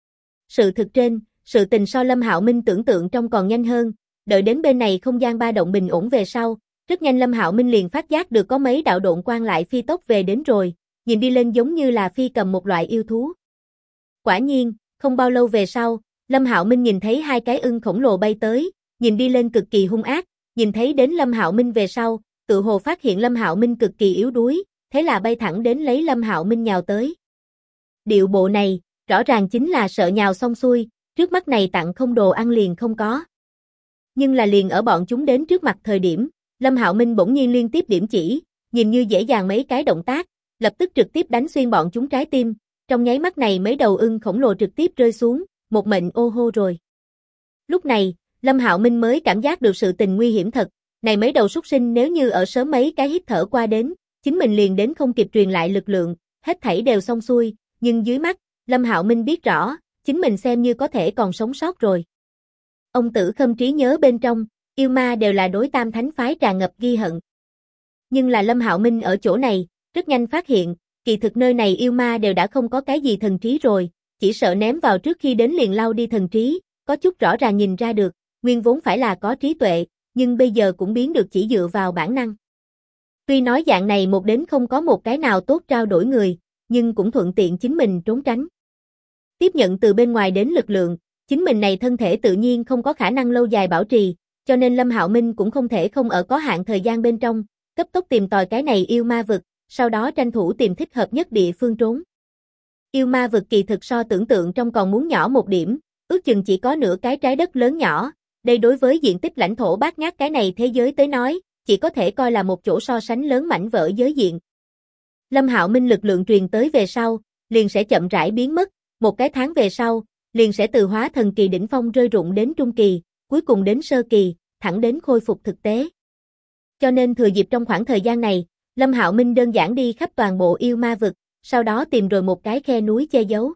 Sự thực trên, sự tình so Lâm Hạo Minh tưởng tượng trong còn nhanh hơn, đợi đến bên này không gian ba động bình ổn về sau, Rất nhanh Lâm Hạo Minh liền phát giác được có mấy đạo độn quang lại phi tốc về đến rồi, nhìn đi lên giống như là phi cầm một loại yêu thú. Quả nhiên, không bao lâu về sau, Lâm Hạo Minh nhìn thấy hai cái ưng khổng lồ bay tới, nhìn đi lên cực kỳ hung ác, nhìn thấy đến Lâm Hạo Minh về sau, tự hồ phát hiện Lâm Hạo Minh cực kỳ yếu đuối, thế là bay thẳng đến lấy Lâm Hạo Minh nhào tới. Điệu bộ này, rõ ràng chính là sợ nhào xong xuôi, trước mắt này tặng không đồ ăn liền không có. Nhưng là liền ở bọn chúng đến trước mặt thời điểm, Lâm Hạo Minh bỗng nhiên liên tiếp điểm chỉ, nhìn như dễ dàng mấy cái động tác, lập tức trực tiếp đánh xuyên bọn chúng trái tim, trong nháy mắt này mấy đầu ưng khổng lồ trực tiếp rơi xuống, một mệnh ô hô rồi. Lúc này, Lâm Hạo Minh mới cảm giác được sự tình nguy hiểm thật, này mấy đầu súc sinh nếu như ở sớm mấy cái hít thở qua đến, chính mình liền đến không kịp truyền lại lực lượng, hết thảy đều xong xuôi, nhưng dưới mắt, Lâm Hạo Minh biết rõ, chính mình xem như có thể còn sống sót rồi. Ông Tử Khâm trí nhớ bên trong, yêu ma đều là đối Tam Thánh phái tràn ngập ghi hận. Nhưng là Lâm Hạo Minh ở chỗ này, rất nhanh phát hiện, kỳ thực nơi này yêu ma đều đã không có cái gì thần trí rồi, chỉ sợ ném vào trước khi đến liền lao đi thần trí, có chút rõ ràng nhìn ra được, nguyên vốn phải là có trí tuệ, nhưng bây giờ cũng biến được chỉ dựa vào bản năng. Tuy nói dạng này một đến không có một cái nào tốt trao đổi người, nhưng cũng thuận tiện chính mình trốn tránh. Tiếp nhận từ bên ngoài đến lực lượng, chính mình này thân thể tự nhiên không có khả năng lâu dài bảo trì, cho nên Lâm Hạo Minh cũng không thể không ở có hạn thời gian bên trong, cấp tốc tìm tòi cái này yêu ma vực, sau đó tranh thủ tìm thích hợp nhất địa phương trốn. Yêu ma vực kỳ thực so tưởng tượng trong còn muốn nhỏ một điểm, ước chừng chỉ có nửa cái trái đất lớn nhỏ, đây đối với diện tích lãnh thổ bát ngát cái này thế giới tới nói, chỉ có thể coi là một chỗ so sánh lớn mảnh vỡ giới diện. Lâm Hạo Minh lực lượng truyền tới về sau, liền sẽ chậm rãi biến mất, một cái tháng về sau, liền sẽ từ hóa thần kỳ đỉnh phong rơi rụng đến trung kỳ, cuối cùng đến sơ kỳ, thẳng đến khôi phục thực tế. Cho nên thừa dịp trong khoảng thời gian này, Lâm Hạo Minh đơn giản đi khắp toàn bộ yêu ma vực, sau đó tìm rồi một cái khe núi che giấu.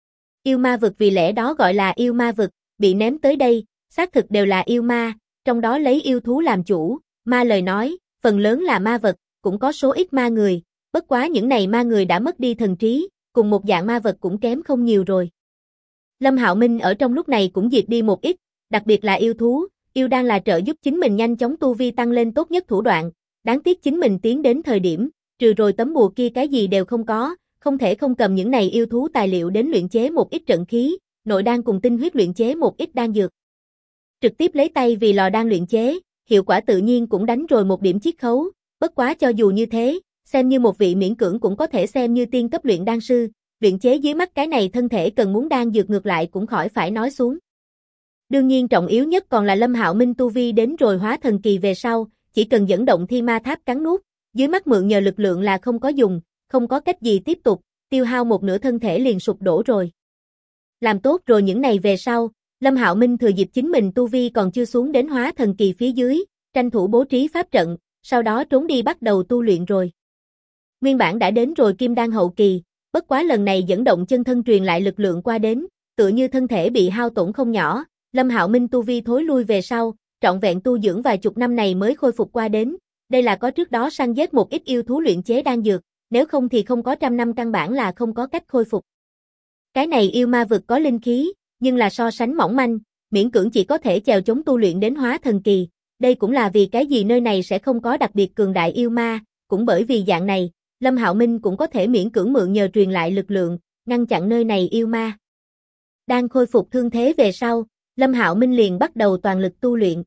Yêu ma vực vì lẽ đó gọi là yêu ma vực, bị ném tới đây, xác thực đều là yêu ma, trong đó lấy yêu thú làm chủ, ma lời nói, phần lớn là ma vật, cũng có số ít ma người, bất quá những này ma người đã mất đi thần trí, cùng một dạng ma vật cũng kém không nhiều rồi. Lâm Hạo Minh ở trong lúc này cũng diệt đi một ít, đặc biệt là yêu thú, yêu đang là trợ giúp chính mình nhanh chóng tu vi tăng lên tốt nhất thủ đoạn, đáng tiếc chính mình tiến đến thời điểm, trừ rồi tấm bùa kia cái gì đều không có, không thể không cầm những này yêu thú tài liệu đến luyện chế một ít trận khí, nội đan cùng tinh huyết luyện chế một ít đan dược. Trực tiếp lấy tay vì lò đan luyện chế, hiệu quả tự nhiên cũng đánh rồi một điểm chiết khấu, bất quá cho dù như thế, xem như một vị miễn cưỡng cũng có thể xem như tiên cấp luyện đan sư, luyện chế dưới mắt cái này thân thể cần muốn đan dược ngược lại cũng khỏi phải nói xuống. Đương nhiên trọng yếu nhất còn là Lâm Hạo Minh tu vi đến rồi hóa thần kỳ về sau, chỉ cần dẫn động Thi Ma Tháp cắn nuốt, dưới mắt mượn nhờ lực lượng là không có dùng, không có cách gì tiếp tục, tiêu hao một nửa thân thể liền sụp đổ rồi. Làm tốt rồi những này về sau, Lâm Hạo Minh thừa dịp chính mình tu vi còn chưa xuống đến hóa thần kỳ phía dưới, tranh thủ bố trí pháp trận, sau đó trốn đi bắt đầu tu luyện rồi. Nguyên bản đã đến rồi kim đan hậu kỳ, bất quá lần này dẫn động chân thân truyền lại lực lượng qua đến, tựa như thân thể bị hao tổn không nhỏ, Lâm Hạo Minh tu vi thối lui về sau, trọn vẹn tu dưỡng vài chục năm này mới khôi phục qua đến, đây là có trước đó săn giết một ít yêu thú luyện chế đan dược, nếu không thì không có trăm năm căn bản là không có cách khôi phục. Cái này yêu ma vực có linh khí, nhưng là so sánh mỏng manh, miễn cưỡng chỉ có thể chèo chống tu luyện đến hóa thần kỳ, đây cũng là vì cái gì nơi này sẽ không có đặc biệt cường đại yêu ma, cũng bởi vì dạng này, Lâm Hạo Minh cũng có thể miễn cưỡng mượn nhờ truyền lại lực lượng, ngăn chặn nơi này yêu ma. Đang khôi phục thương thế về sau, Lâm Hạo Minh liền bắt đầu toàn lực tu luyện.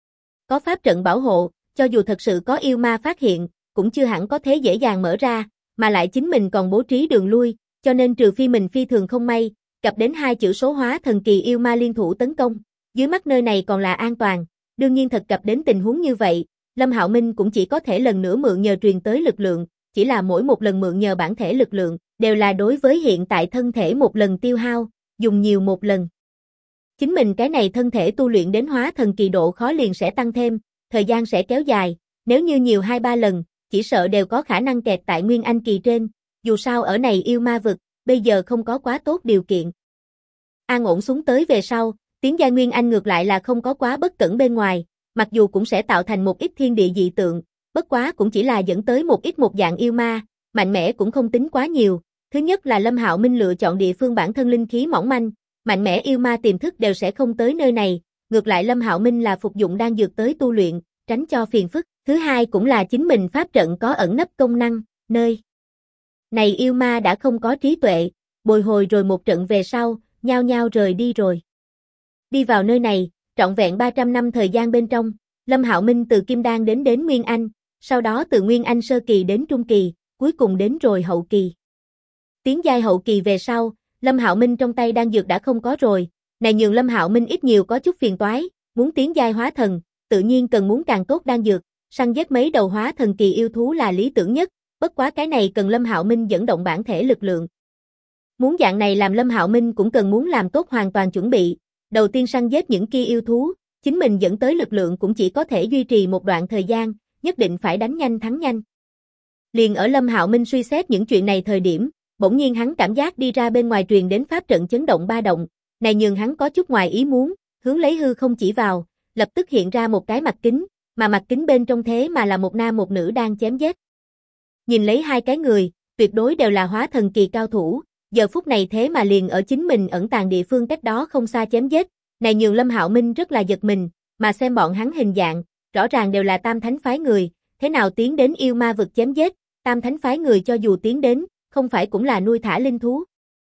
Có pháp trận bảo hộ, cho dù thật sự có yêu ma phát hiện, cũng chưa hẳn có thế dễ dàng mở ra, mà lại chính mình còn bố trí đường lui, cho nên trừ phi mình phi thường không may, gặp đến hai chữ số hóa thần kỳ yêu ma liên thủ tấn công, dưới mắt nơi này còn là an toàn, đương nhiên thật gặp đến tình huống như vậy, Lâm Hạo Minh cũng chỉ có thể lần nữa mượn nhờ truyền tới lực lượng, chỉ là mỗi một lần mượn nhờ bản thể lực lượng, đều là đối với hiện tại thân thể một lần tiêu hao, dùng nhiều một lần. Chính mình cái này thân thể tu luyện đến hóa thần kỳ độ khó liền sẽ tăng thêm, thời gian sẽ kéo dài, nếu như nhiều 2-3 lần, chỉ sợ đều có khả năng kẹt tại Nguyên Anh kỳ trên, dù sao ở này yêu ma vực, bây giờ không có quá tốt điều kiện. An ổn xuống tới về sau, tiến giai Nguyên Anh ngược lại là không có quá bất cẩn bên ngoài, mặc dù cũng sẽ tạo thành một ít thiên địa dị tượng, bất quá cũng chỉ là dẫn tới một ít một dạng yêu ma, mạnh mẽ cũng không tính quá nhiều. Thứ nhất là Lâm Hạo Minh lựa chọn địa phương bản thân linh khí mỏng manh, mạnh mẽ yêu ma tiềm thức đều sẽ không tới nơi này, ngược lại Lâm Hạo Minh là phục dụng đan dược tới tu luyện, tránh cho phiền phức. Thứ hai cũng là chính mình pháp trận có ẩn nấp công năng, nơi này yêu ma đã không có trí tuệ, bồi hồi rồi một trận về sau, nhao nhao rời đi rồi. Đi vào nơi này, trọn vẹn 300 năm thời gian bên trong, Lâm Hạo Minh từ Kim Đan đến Nguyên Anh, sau đó từ Nguyên Anh sơ kỳ đến trung kỳ, cuối cùng đến rồi hậu kỳ. Tiến giai hậu kỳ về sau, Lâm Hạo Minh trong tay đan dược đã không có rồi, này nhường Lâm Hạo Minh ít nhiều có chút phiền toái, muốn tiến giai hóa thần, tự nhiên cần muốn càng tốt đan dược, săn giết mấy đầu hóa thần kỳ yêu thú là lý tưởng nhất, bất quá cái này cần Lâm Hạo Minh dẫn động bản thể lực lượng. Muốn dạng này làm Lâm Hạo Minh cũng cần muốn làm tốt hoàn toàn chuẩn bị, đầu tiên săn giết những kia yêu thú, chính mình dẫn tới lực lượng cũng chỉ có thể duy trì một đoạn thời gian, nhất định phải đánh nhanh thắng nhanh. Liền ở Lâm Hạo Minh suy xét những chuyện này thời điểm, bỗng nhiên hắn cảm giác đi ra bên ngoài truyền đến pháp trận chấn động ba động, này nhường hắn có chút ngoài ý muốn, hướng lấy hư không chỉ vào, lập tức hiện ra một cái mặt kính, mà mặt kính bên trong thế mà là một nam một nữ đang chém giết. Nhìn lấy hai cái người, tuyệt đối đều là hóa thần kỳ cao thủ, giờ phút này thế mà liền ở chính mình ẩn tàng địa phương cách đó không xa chém giết, này nhường Lâm Hạo Minh rất là giật mình, mà xem bọn hắn hình dạng, rõ ràng đều là Tam Thánh phái người, thế nào tiến đến yêu ma vực chém giết, Tam Thánh phái người cho dù tiến đến, không phải cũng là nuôi thả linh thú.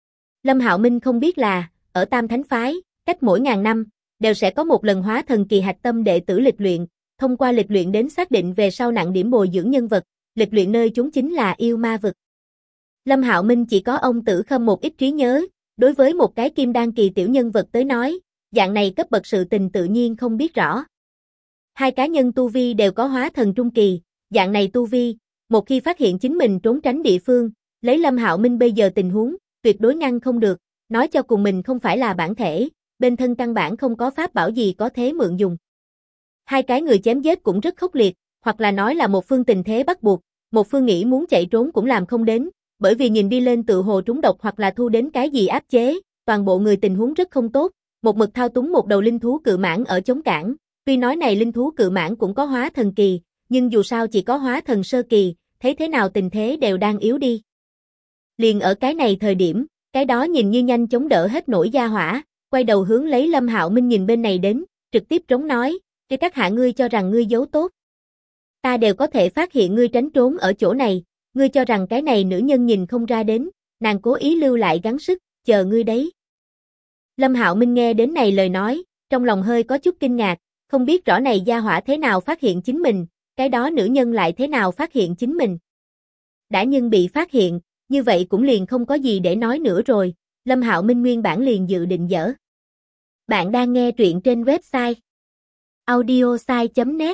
Lâm Hạo Minh không biết là, ở Tam Thánh phái, cách mỗi ngàn năm, đều sẽ có một lần hóa thần kỳ hạch tâm đệ tử lịch luyện, thông qua lịch luyện đến xác định về sau nặng điểm bồi dưỡng nhân vật, lịch luyện nơi chúng chính là yêu ma vực. Lâm Hạo Minh chỉ có ông Tử Khâm một ít trí nhớ, đối với một cái kim đan kỳ tiểu nhân vật tới nói, dạng này cấp bậc sự tình tự nhiên không biết rõ. Hai cá nhân tu vi đều có hóa thần trung kỳ, dạng này tu vi, một khi phát hiện chính mình trốn tránh địa phương, lấy Lâm Hạo Minh bây giờ tình huống, tuyệt đối ngăn không được, nói cho cùng mình không phải là bản thể, bên thân căn bản không có pháp bảo gì có thế mượn dùng. Hai cái người chém giết cũng rất khốc liệt, hoặc là nói là một phương tình thế bắt buộc, một phương nghĩ muốn chạy trốn cũng làm không đến, bởi vì nhìn đi lên tự hồ trúng độc hoặc là thu đến cái gì áp chế, toàn bộ người tình huống rất không tốt, một mực thao túng một đầu linh thú cự mãng ở chống cản, tuy nói này linh thú cự mãng cũng có hóa thần kỳ, nhưng dù sao chỉ có hóa thần sơ kỳ, thấy thế nào tình thế đều đang yếu đi. Liền ở cái này thời điểm, cái đó nhìn như nhanh chống đỡ hết nổi gia hỏa, quay đầu hướng lấy Lâm Hạo Minh nhìn bên này đến, trực tiếp trống nói, cái các hạ ngươi cho rằng ngươi giấu tốt. Ta đều có thể phát hiện ngươi tránh trốn ở chỗ này, ngươi cho rằng cái này nữ nhân nhìn không ra đến, nàng cố ý lưu lại gắng sức, chờ ngươi đấy. Lâm Hạo Minh nghe đến này lời nói, trong lòng hơi có chút kinh ngạc, không biết rõ này gia hỏa thế nào phát hiện chính mình, cái đó nữ nhân lại thế nào phát hiện chính mình. Đã nhưng bị phát hiện, như vậy cũng liền không có gì để nói nữa rồi, Lâm Hạo Minh nguyên bản liền dự định dở. Bạn đang nghe truyện trên website audiosai.net.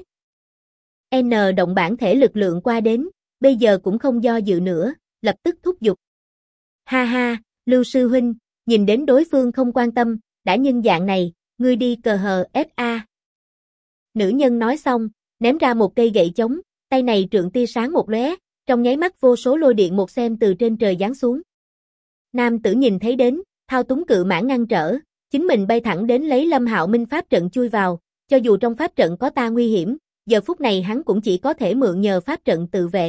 N động bản thể lực lượng qua đến, bây giờ cũng không do dự nữa, lập tức thúc giục. Ha ha, Lưu sư huynh, nhìn đến đối phương không quan tâm, đã nhân dạng này, ngươi đi cờ hờ FA. Nữ nhân nói xong, ném ra một cây gậy chống, tay này trượng tia sáng một lóe, trong nháy mắt vô số lôi điện một xem từ trên trời giáng xuống. Nam tử nhìn thấy đến, thao túng cự mãng ngăn trở, chính mình bay thẳng đến lấy Lâm Hạo Minh pháp trận chui vào, cho dù trong pháp trận có ta nguy hiểm, giờ phút này hắn cũng chỉ có thể mượn nhờ pháp trận tự vệ.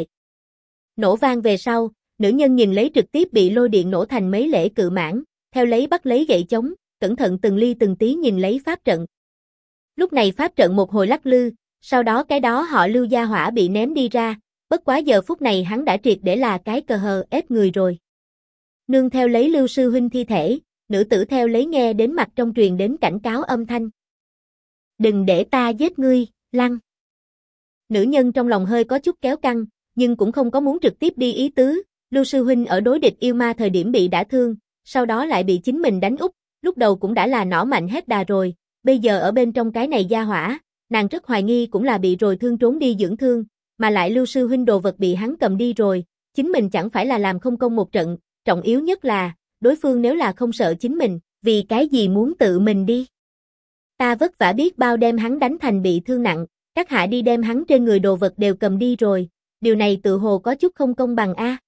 Nổ vang về sau, nữ nhân nhìn lấy trực tiếp bị lôi điện nổ thành mấy lễ cự mãng, theo lấy bắt lấy gậy chống, cẩn thận từng ly từng tí nhìn lấy pháp trận. Lúc này pháp trận một hồi lắc lư, sau đó cái đó họ Lưu gia hỏa bị ném đi ra, bất quá giờ phút này hắn đã triệt để là cái cờ hờ ép người rồi. Nương theo lấy Lưu sư huynh thi thể, nữ tử theo lấy nghe đến mặt trong truyền đến cảnh cáo âm thanh. Đừng để ta giết ngươi, lăng. Nữ nhân trong lòng hơi có chút kéo căng, nhưng cũng không có muốn trực tiếp đi ý tứ, Lưu sư huynh ở đối địch yêu ma thời điểm bị đả thương, sau đó lại bị chính mình đánh úp, lúc đầu cũng đã là nỏ mạnh hết đà rồi, bây giờ ở bên trong cái này gia hỏa, nàng rất hoài nghi cũng là bị rồi thương trốn đi dưỡng thương, mà lại Lưu sư huynh đồ vật bị hắn cầm đi rồi, chính mình chẳng phải là làm không công một trận, trọng yếu nhất là, đối phương nếu là không sợ chính mình, vì cái gì muốn tự mình đi. Ta vất vả biết bao đem hắn đánh thành bị thương nặng, các hạ đi đem hắn trên người đồ vật đều cầm đi rồi, điều này tự hồ có chút không công bằng a.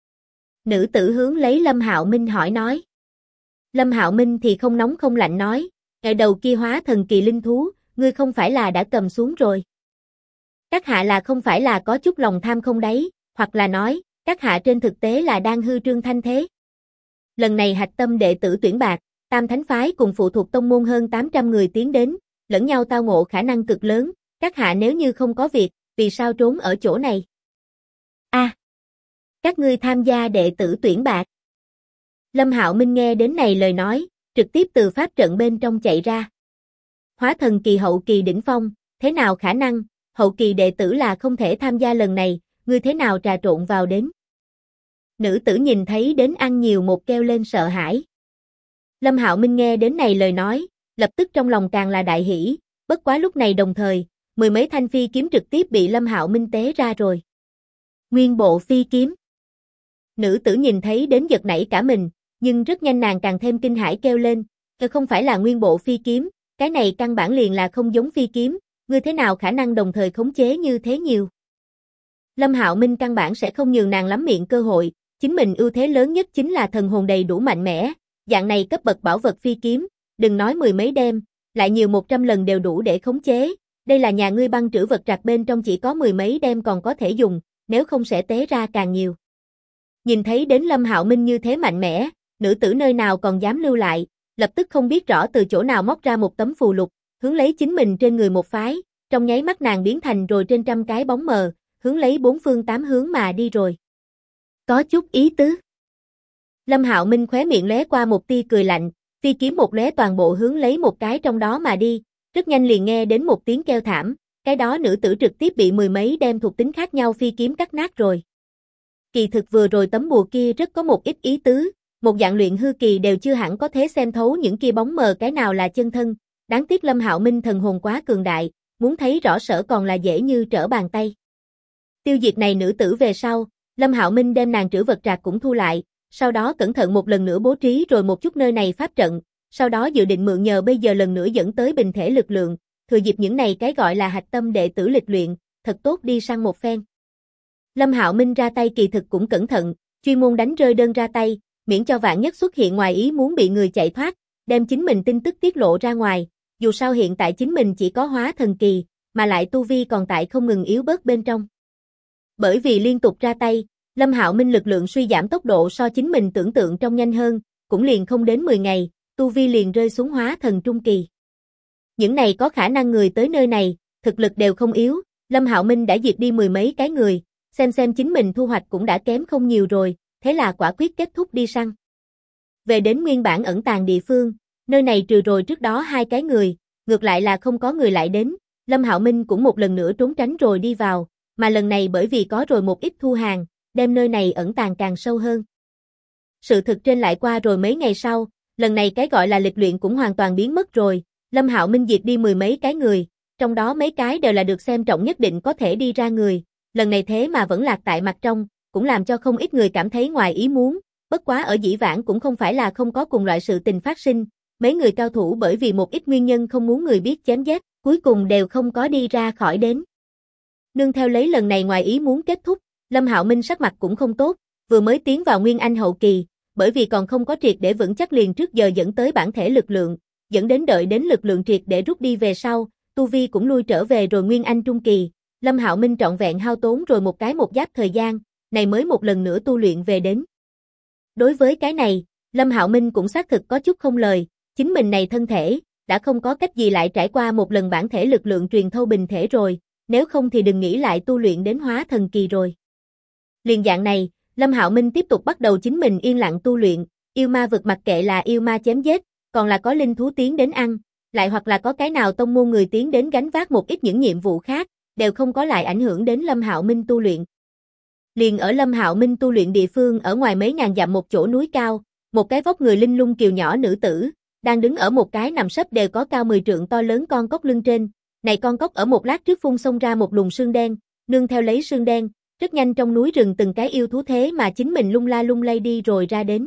Nữ tử hướng lấy Lâm Hạo Minh hỏi nói. Lâm Hạo Minh thì không nóng không lạnh nói, ngày đầu kia hóa thần kỳ linh thú, ngươi không phải là đã cầm xuống rồi. Các hạ là không phải là có chút lòng tham không đấy, hoặc là nói, các hạ trên thực tế là đang hư trương thanh thế. Lần này hạch tâm đệ tử tuyển bạc, Tam Thánh phái cùng phụ thuộc tông môn hơn 800 người tiến đến, lẫn nhau tao ngộ khả năng cực lớn, các hạ nếu như không có việc, vì sao trốn ở chỗ này? Các ngươi tham gia đệ tử tuyển bạt. Lâm Hạo Minh nghe đến này lời nói, trực tiếp từ pháp trận bên trong chạy ra. Hóa thần kỳ hậu kỳ đỉnh phong, thế nào khả năng, hậu kỳ đệ tử là không thể tham gia lần này, ngươi thế nào trà trộn vào đến? Nữ tử nhìn thấy đến ăn nhiều một kêu lên sợ hãi. Lâm Hạo Minh nghe đến này lời nói, lập tức trong lòng càng là đại hỉ, bất quá lúc này đồng thời, mười mấy thanh phi kiếm trực tiếp bị Lâm Hạo Minh tế ra rồi. Nguyên bộ phi kiếm. Nữ tử nhìn thấy đến giật nảy cả mình, nhưng rất nhanh nàng càng thêm kinh hãi kêu lên, không phải là nguyên bộ phi kiếm, cái này căn bản liền là không giống phi kiếm, ngươi thế nào khả năng đồng thời khống chế như thế nhiều. Lâm Hạo Minh căn bản sẽ không nhường nàng lắm miệng cơ hội, chính mình ưu thế lớn nhất chính là thần hồn đầy đủ mạnh mẽ, dạng này cấp bậc bảo vật phi kiếm, đừng nói mười mấy đem, lại nhiều 100 lần đều đủ để khống chế, đây là nhà ngươi băng trữ vật trạc bên trong chỉ có mười mấy đem còn có thể dùng, nếu không sẽ tế ra càng nhiều. Nhìn thấy đến Lâm Hạo Minh như thế mạnh mẽ, nữ tử nơi nào còn dám lưu lại, lập tức không biết rõ từ chỗ nào móc ra một tấm phù lục, hướng lấy chính mình trên người một phái, trong nháy mắt nàng biến thành rồi trên trăm cái bóng mờ, hướng lấy bốn phương tám hướng mà đi rồi. Có chút ý tứ. Lâm Hạo Minh khóe miệng lóe qua một tia cười lạnh, phi kiếm một lóe toàn bộ hướng lấy một cái trong đó mà đi, rất nhanh liền nghe đến một tiếng kêu thảm, cái đó nữ tử trực tiếp bị mười mấy đem thuộc tính khác nhau phi kiếm cắt nát rồi. Kỳ thực vừa rồi tấm bùa kia rất có một ít ý tứ, một dạng luyện hư kỳ đều chưa hẳn có thể xem thấu những kia bóng mờ cái nào là chân thân, đáng tiếc Lâm Hạo Minh thần hồn quá cường đại, muốn thấy rõ sở còn là dễ như trở bàn tay. Tiêu diệt này nữ tử về sau, Lâm Hạo Minh đem nàng trữ vật trạc cũng thu lại, sau đó cẩn thận một lần nữa bố trí rồi một chút nơi này pháp trận, sau đó dự định mượn nhờ bây giờ lần nữa dẫn tới bình thể lực lượng, thừa dịp những này cái gọi là hạch tâm đệ tử lịch luyện, thật tốt đi săn một phen. Lâm Hạo Minh ra tay kỳ thực cũng cẩn thận, chuyên môn đánh rơi đơn ra tay, miễn cho vạn nhất xuất hiện ngoài ý muốn bị người chạy thoát, đem chính mình tin tức tiết lộ ra ngoài, dù sao hiện tại chính mình chỉ có hóa thần kỳ, mà lại tu vi còn tại không ngừng yếu bớt bên trong. Bởi vì liên tục ra tay, Lâm Hạo Minh lực lượng suy giảm tốc độ so chính mình tưởng tượng trong nhanh hơn, cũng liền không đến 10 ngày, tu vi liền rơi xuống hóa thần trung kỳ. Những này có khả năng người tới nơi này, thực lực đều không yếu, Lâm Hạo Minh đã diệt đi mười mấy cái người, xem chính mình thu hoạch cũng đã kém không nhiều rồi, thế là quả quyết kết thúc đi săn. Về đến nguyên bản ẩn tàng địa phương, nơi này trừ rồi trước đó hai cái người, ngược lại là không có người lại đến, Lâm Hạo Minh cũng một lần nữa trốn tránh rồi đi vào, mà lần này bởi vì có rồi một ít thu hàng, đem nơi này ẩn tàng càng sâu hơn. Sự thực trên lại qua rồi mấy ngày sau, lần này cái gọi là lịch luyện cũng hoàn toàn biến mất rồi, Lâm Hạo Minh diệt đi mười mấy cái người, trong đó mấy cái đều là được xem trọng nhất định có thể đi ra người, lần này thế mà vẫn lạc tại mặt trong, cũng làm cho không ít người cảm thấy ngoài ý muốn, bất quá ở dĩ vãng cũng không phải là không có cùng loại sự tình phát sinh, mấy người cao thủ bởi vì một ít nguyên nhân không muốn người biết chém giết, cuối cùng đều không có đi ra khỏi đến. Nương theo lấy lần này ngoài ý muốn kết thúc, Lâm Hạo Minh sắc mặt cũng không tốt, vừa mới tiến vào Nguyên Anh hậu kỳ, bởi vì còn không có triệt để vững chắc liền trước giờ dẫn tới bản thể lực lượng, dẫn đến đợi đến lực lượng triệt để rút đi về sau, tu vi cũng lui trở về rồi Nguyên Anh trung kỳ, Lâm Hạo Minh trọn vẹn hao tốn rồi một cái một giáp thời gian, này mới một lần nữa tu luyện về đến. Đối với cái này, Lâm Hạo Minh cũng xác thực có chút không lời, chính mình này thân thể, đã không có cách gì lại trải qua một lần bản thể lực lượng truyền thâu bình thể rồi, nếu không thì đừng nghĩ lại tu luyện đến hóa thần kỳ rồi. Liền dạng này, Lâm Hạo Minh tiếp tục bắt đầu chính mình yên lặng tu luyện, yêu ma vực mặc kệ là yêu ma chém giết, còn là có linh thú tiến đến ăn, lại hoặc là có cái nào tông môn người tiến đến gánh vác một ít những nhiệm vụ khác, đều không có lại ảnh hưởng đến Lâm Hạo Minh tu luyện. Liền ở Lâm Hạo Minh tu luyện địa phương ở ngoài mấy ngàn dặm một chỗ núi cao, một cái vóc người linh lung kiều nhỏ nữ tử, đang đứng ở một cái nằm sấp đều có cao 10 trượng to lớn con cóc lưng trên, này con cóc ở một lát trước phun xông ra một luồng sương đen, nương theo lấy sương đen, rất nhanh trong núi rừng từng cái yêu thú thế mà chính mình lung la lung lay đi rồi ra đến.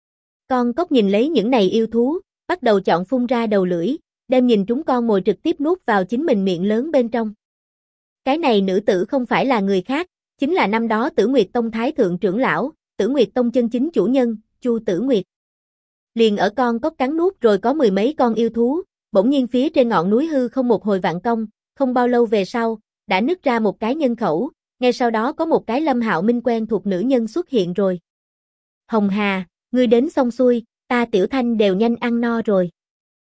Con cóc nhìn lấy những này yêu thú, bắt đầu chọn phun ra đầu lưỡi, đem nhìn chúng con mồi trực tiếp nuốt vào chính mình miệng lớn bên trong. Cái này nữ tử không phải là người khác, chính là năm đó Tử Nguyệt Tông Thái Thượng trưởng lão, Tử Nguyệt Tông chân chính chủ nhân, Chu Tử Nguyệt. Liền ở con cóc cắn nuốt rồi có mười mấy con yêu thú, bỗng nhiên phía trên ngọn núi hư không một hồi vạn công, không bao lâu về sau, đã nứt ra một cái nhân khẩu, ngay sau đó có một cái Lâm Hạo Minh quen thuộc nữ nhân xuất hiện rồi. Hồng Hà, ngươi đến xong xuôi, ta Tiểu Thanh đều nhanh ăn no rồi.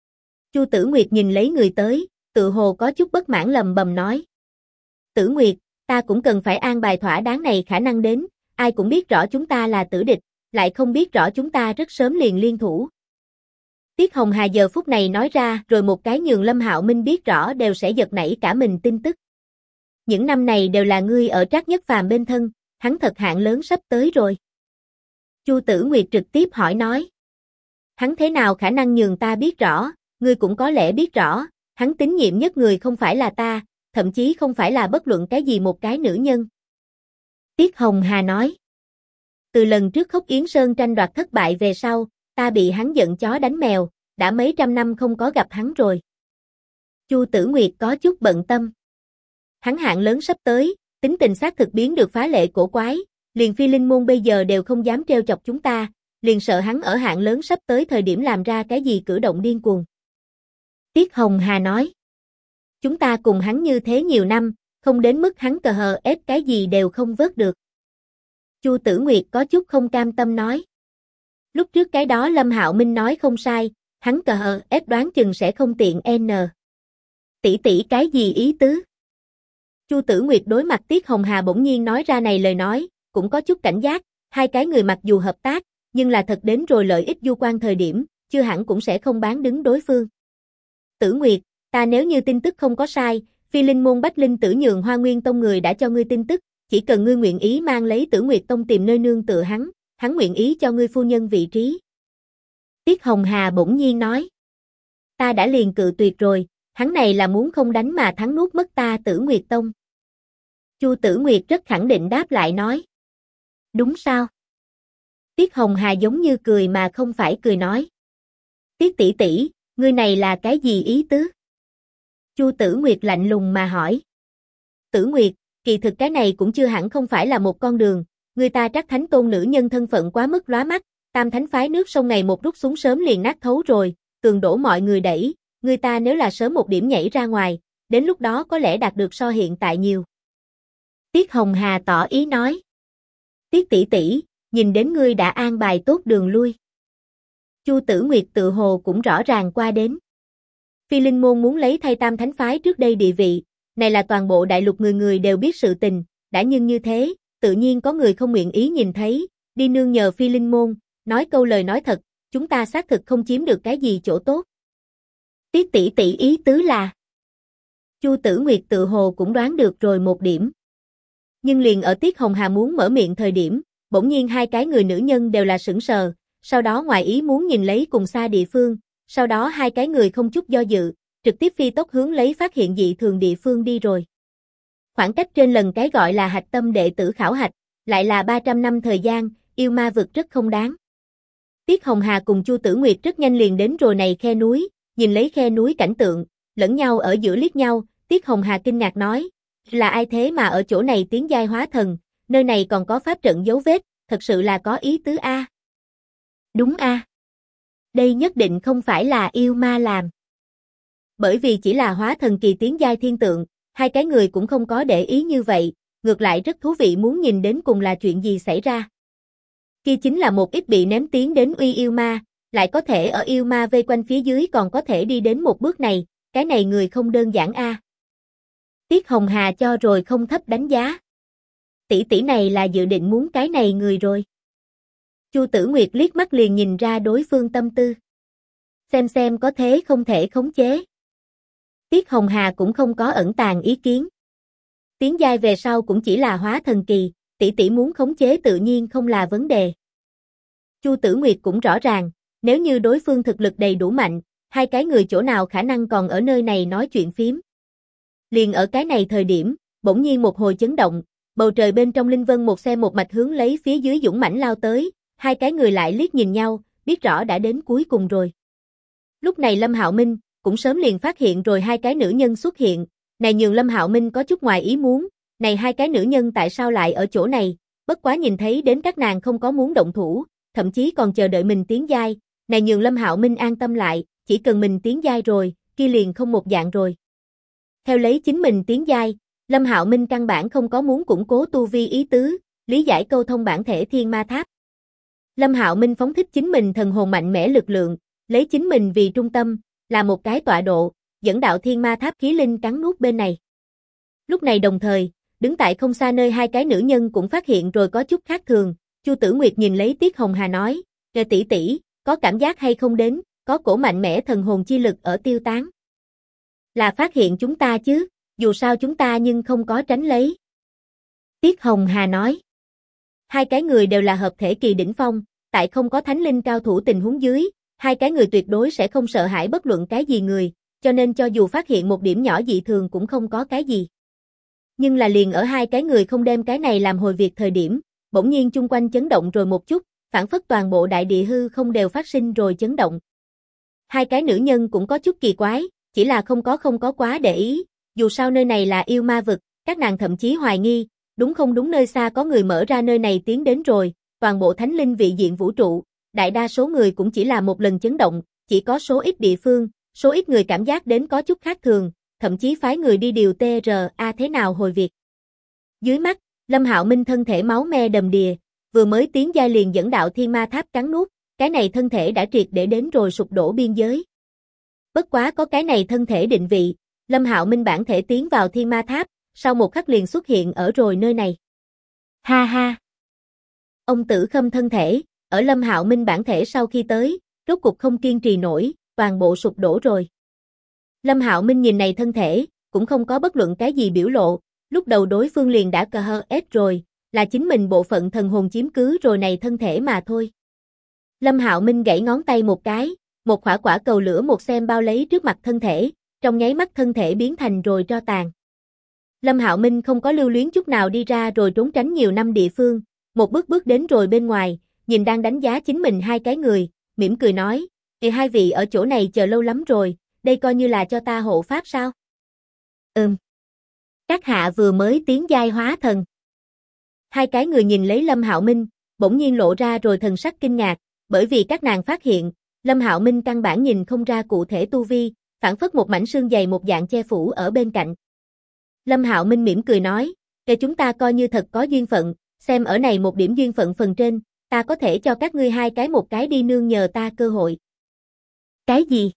Chu Tử Nguyệt nhìn lấy người tới, tự hồ có chút bất mãn lầm bầm nói. Tử Nguyệt, Ta cũng cần phải an bài thỏa đáng này khả năng đến, ai cũng biết rõ chúng ta là tử địch, lại không biết rõ chúng ta rất sớm liền liên thủ. Tiết Hồng Hà giờ phút này nói ra rồi một cái nhường Lâm Hạo Minh biết rõ đều sẽ giật nảy cả mình tin tức. Những năm này đều là ngươi ở Trác Nhất Phàm bên thân, hắn thật hạn lớn sắp tới rồi. Chu Tử Nguyệt trực tiếp hỏi nói. Hắn thế nào khả năng nhường ta biết rõ, ngươi cũng có lẽ biết rõ, hắn tín nhiệm nhất người không phải là ta, thậm chí không phải là bất luận cái gì một cái nữ nhân. Tiết Hồng Hà nói. Từ lần trước Khốc Yến Sơn tranh đoạt thất bại về sau, ta bị hắn giận chó đánh mèo, đã mấy trăm năm không có gặp hắn rồi. Chu Tử Nguyệt có chút bận tâm. Hắn hạn lớn sắp tới, tính tình xác thực biến được phá lệ cổ quái, liền Phi Linh môn bây giờ đều không dám trêu chọc chúng ta, liền sợ hắn ở hạn lớn sắp tới thời điểm làm ra cái gì cử động điên cuồng. Tiết Hồng Hà nói. Chúng ta cùng hắn như thế nhiều năm, không đến mức hắn cờ hờ ép cái gì đều không vớt được. Chu Tử Nguyệt có chút không cam tâm nói. Lúc trước cái đó Lâm Hạo Minh nói không sai, hắn cờ hờ ép đoán chừng sẽ không tiện n. Tỷ tỷ cái gì ý tứ? Chu Tử Nguyệt đối mặt Tiết Hồng Hà bỗng nhiên nói ra này lời nói, cũng có chút cảnh giác, hai cái người mặc dù hợp tác, nhưng là thật đến rồi lợi ích du quan thời điểm, chưa hẳn cũng sẽ không bán đứng đối phương. Tử Nguyệt, ta nếu như tin tức không có sai, Phi Linh môn Bách Linh Tử nhường Hoa Nguyên Tông người đã cho ngươi tin tức, chỉ cần ngươi nguyện ý mang lấy Tử Nguyệt Tông tìm nơi nương tựa hắn nguyện ý cho ngươi phu nhân vị trí. Tiết Hồng Hà bỗng nhiên nói. Ta đã liền cự tuyệt rồi, hắn này là muốn không đánh mà thắng nuốt mất ta Tử Nguyệt Tông. Chu Tử Nguyệt rất khẳng định đáp lại nói. Đúng sao? Tiết Hồng Hà giống như cười mà không phải cười nói. Tiết tỷ tỷ, ngươi này là cái gì ý tứ? Chu Tử Nguyệt lạnh lùng mà hỏi. Tử Nguyệt, kỳ thực cái này cũng chưa hẳn không phải là một con đường, người ta Trác Thánh Tôn nữ nhân thân phận quá mức lóa mắt, Tam Thánh phái nước sông ngày một rút xuống sớm liền nát thấu rồi, tường đổ mọi người đẩy, người ta nếu là sớm một điểm nhảy ra ngoài, đến lúc đó có lẽ đạt được so hiện tại nhiều. Tiết Hồng Hà tỏ ý nói. Tiết tỷ tỷ, nhìn đến ngươi đã an bài tốt đường lui. Chu Tử Nguyệt tự hồ cũng rõ ràng qua đến. Phi Linh môn muốn lấy thay Tam Thánh phái trước đây địa vị, này là toàn bộ đại lục người người đều biết sự tình, đã nhưng như thế, tự nhiên có người không nguyện ý nhìn thấy, đi nương nhờ Phi Linh môn, nói câu lời nói thật, chúng ta xác thực không chiếm được cái gì chỗ tốt. Tiết tỷ tỷ ý tứ là. Chu Tử Nguyệt tự hồ cũng đoán được rồi một điểm. Nhưng liền ở Tiết Hồng Hà muốn mở miệng thời điểm, bỗng nhiên hai cái người nữ nhân đều là sững sờ, sau đó ngoài ý muốn nhìn lấy cùng xa địa phương, sau đó hai cái người không chút do dự, trực tiếp phi tốc hướng lấy phát hiện dị thường địa phương đi rồi. Khoảng cách trên lần cái gọi là hạch tâm đệ tử khảo hạch, lại là 300 năm thời gian, yêu ma vực rất không đáng. Tiết Hồng Hà cùng Chu Tử Nguyệt rất nhanh liền đến rồi này khe núi, nhìn lấy khe núi cảnh tượng, lẫn nhau ở giữa liếc nhau, Tiết Hồng Hà kinh ngạc nói, là ai thế mà ở chỗ này tiến giai hóa thần, nơi này còn có pháp trận dấu vết, thật sự là có ý tứ a. Đúng a. Đây nhất định không phải là yêu ma làm. Bởi vì chỉ là hóa thần kỳ tiến giai thiên tượng, hai cái người cũng không có để ý như vậy, ngược lại rất thú vị muốn nhìn đến cùng là chuyện gì xảy ra. Kia chính là một ít bị ném tiến đến uy yêu ma, lại có thể ở yêu ma vây quanh phía dưới còn có thể đi đến một bước này, cái này người không đơn giản a. Tiết Hồng Hà cho rồi không thấp đánh giá. Tỷ tỷ này là dự định muốn cái này người rồi. Chu Tử Nguyệt liếc mắt liền nhìn ra đối phương tâm tư. Xem có thế không thể khống chế. Tiết Hồng Hà cũng không có ẩn tàng ý kiến. Tiến giai về sau cũng chỉ là hóa thần kỳ, tỷ tỷ muốn khống chế tự nhiên không là vấn đề. Chu Tử Nguyệt cũng rõ ràng, nếu như đối phương thực lực đầy đủ mạnh, hai cái người chỗ nào khả năng còn ở nơi này nói chuyện phím. Liền ở cái này thời điểm, bỗng nhiên một hồi chấn động, bầu trời bên trong linh vân một xe một mạch hướng lấy phía dưới dũng mãnh lao tới, hai cái người lại liếc nhìn nhau, biết rõ đã đến cuối cùng rồi. Lúc này Lâm Hạo Minh cũng sớm liền phát hiện rồi hai cái nữ nhân xuất hiện, này nhường Lâm Hạo Minh có chút ngoài ý muốn, này hai cái nữ nhân tại sao lại ở chỗ này, bất quá nhìn thấy đến các nàng không có muốn động thủ, thậm chí còn chờ đợi mình tiến giai, này nhường Lâm Hạo Minh an tâm lại, chỉ cần mình tiến giai rồi, kia liền không một dạng rồi. Theo lấy chính mình tiến giai, Lâm Hạo Minh căn bản không có muốn củng cố tu vi ý tứ, lý giải câu thông bản thể thiên ma tháp. Lâm Hạo Minh phóng thích chính mình thần hồn mạnh mẽ lực lượng, lấy chính mình vì trung tâm, là một cái tọa độ, dẫn đạo thiên ma tháp khí linh cắn nuốt bên này. Lúc này đồng thời, Đứng tại không xa nơi hai cái nữ nhân cũng phát hiện rồi có chút khác thường, Chu Tử Nguyệt nhìn lấy Tiết Hồng Hà nói, "Kìa tỷ tỷ, có cảm giác hay không đến, có cổ mạnh mẽ thần hồn chi lực ở tiêu tán. Là phát hiện chúng ta chứ, dù sao chúng ta nhưng không có tránh lấy." Tiết Hồng Hà nói. Hai cái người đều là hợp thể kỳ đỉnh phong, tại không có thánh linh cao thủ tình huống dưới, hai cái người tuyệt đối sẽ không sợ hãi bất luận cái gì người, cho nên cho dù phát hiện một điểm nhỏ dị thường cũng không có cái gì. Nhưng là liền ở hai cái người không đem cái này làm hồi việc thời điểm, bỗng nhiên chung quanh chấn động rồi một chút, phản phất toàn bộ đại địa hư không đều phát sinh rồi chấn động. Hai cái nữ nhân cũng có chút kỳ quái, chỉ là không có quá để ý, dù sao nơi này là yêu ma vực, các nàng thậm chí hoài nghi, đúng không đúng nơi xa có người mở ra nơi này tiến đến rồi, toàn bộ thánh linh vị diện vũ trụ, đại đa số người cũng chỉ là một lần chấn động, chỉ có số ít địa phương, số ít người cảm giác đến có chút khác thường, thậm chí phái người đi điều TRA thế nào hồi việc. Dưới mắt, Lâm Hạo Minh thân thể máu me đầm đìa, vừa mới tiến giai liền dẫn đạo thiên ma tháp cắn nuốt, cái này thân thể đã triệt để đến rồi sụp đổ biên giới. Bất quá có cái này thân thể định vị, Lâm Hạo Minh bản thể tiến vào thiên ma tháp, sau một khắc liền xuất hiện ở rồi nơi này. Ha ha! Ông Tử Khâm thân thể, ở Lâm Hạo Minh bản thể sau khi tới, rốt cục không kiên trì nổi, toàn bộ sụp đổ rồi. Lâm Hạo Minh nhìn này thân thể, cũng không có bất luận cái gì biểu lộ, lúc đầu đối phương liền đã cờ hờ ết rồi, là chính mình bộ phận thần hồn chiếm cứ rồi này thân thể mà thôi. Lâm Hạo Minh gãy ngón tay một cái, một quả cầu lửa một xem bao lấy trước mặt thân thể, trong nháy mắt thân thể biến thành rồi tro tàn. Lâm Hạo Minh không có lưu luyến chút nào đi ra rồi trốn tránh nhiều năm địa phương, một bước đến rồi bên ngoài, nhìn đang đánh giá chính mình hai cái người, mỉm cười nói, hai vị ở chỗ này chờ lâu lắm rồi, đây coi như là cho ta hộ pháp sao? Các hạ vừa mới tiến giai hóa thần. Hai cái người nhìn lấy Lâm Hạo Minh, bỗng nhiên lộ ra rồi thần sắc kinh ngạc, bởi vì các nàng phát hiện, Lâm Hạo Minh căn bản nhìn không ra cụ thể tu vi, phản phất một mảnh xương dày một dạng che phủ ở bên cạnh. Lâm Hạo Minh mỉm cười nói, "Kể chúng ta coi như thật có duyên phận, xem ở này một điểm duyên phận phần trên, ta có thể cho các ngươi hai cái một cái đi nương nhờ ta cơ hội." Cái gì?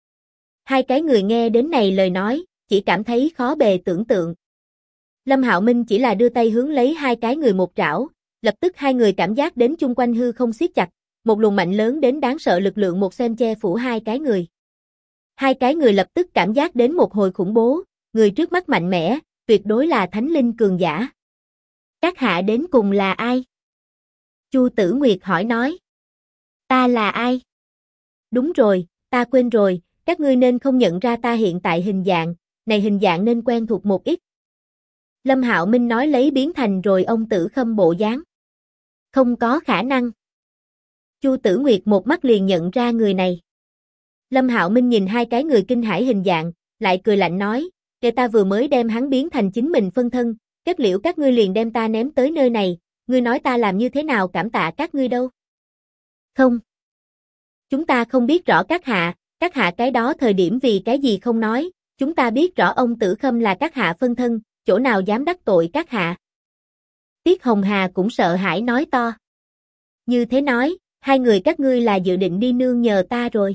Hai cái người nghe đến này lời nói, chỉ cảm thấy khó bề tưởng tượng. Lâm Hạo Minh chỉ là đưa tay hướng lấy hai cái người một trảo, lập tức hai người cảm giác đến chung quanh hư không siết chặt, một luồng mạnh lớn đến đáng sợ lực lượng một xem che phủ hai cái người. Hai cái người lập tức cảm giác đến một hồi khủng bố, người trước mắt mạnh mẽ, tuyệt đối là thánh linh cường giả. Các hạ đến cùng là ai? Chu Tử Nguyệt hỏi nói. Ta là ai? Đúng rồi, ta quên rồi, các ngươi nên không nhận ra ta hiện tại hình dạng, này hình dạng nên quen thuộc một ít. Lâm Hạo Minh nói lấy biến thành rồi ông Tử Khâm bộ dáng. Không có khả năng. Chu Tử Nguyệt một mắt liền nhận ra người này. Lâm Hạo Minh nhìn hai cái người kinh hãi hình dạng, lại cười lạnh nói, kể ta vừa mới đem hắn biến thành chính mình phân thân, kết liễu các ngươi liền đem ta ném tới nơi này, ngươi nói ta làm như thế nào cảm tạ các ngươi đâu? Không. Chúng ta không biết rõ các hạ cái đó thời điểm vì cái gì không nói, chúng ta biết rõ ông Tử Khâm là các hạ phân thân, chỗ nào dám đắc tội các hạ. Tiết Hồng Hà cũng sợ hãi nói to. Như thế nói, hai người các ngươi là dự định đi nương nhờ ta rồi.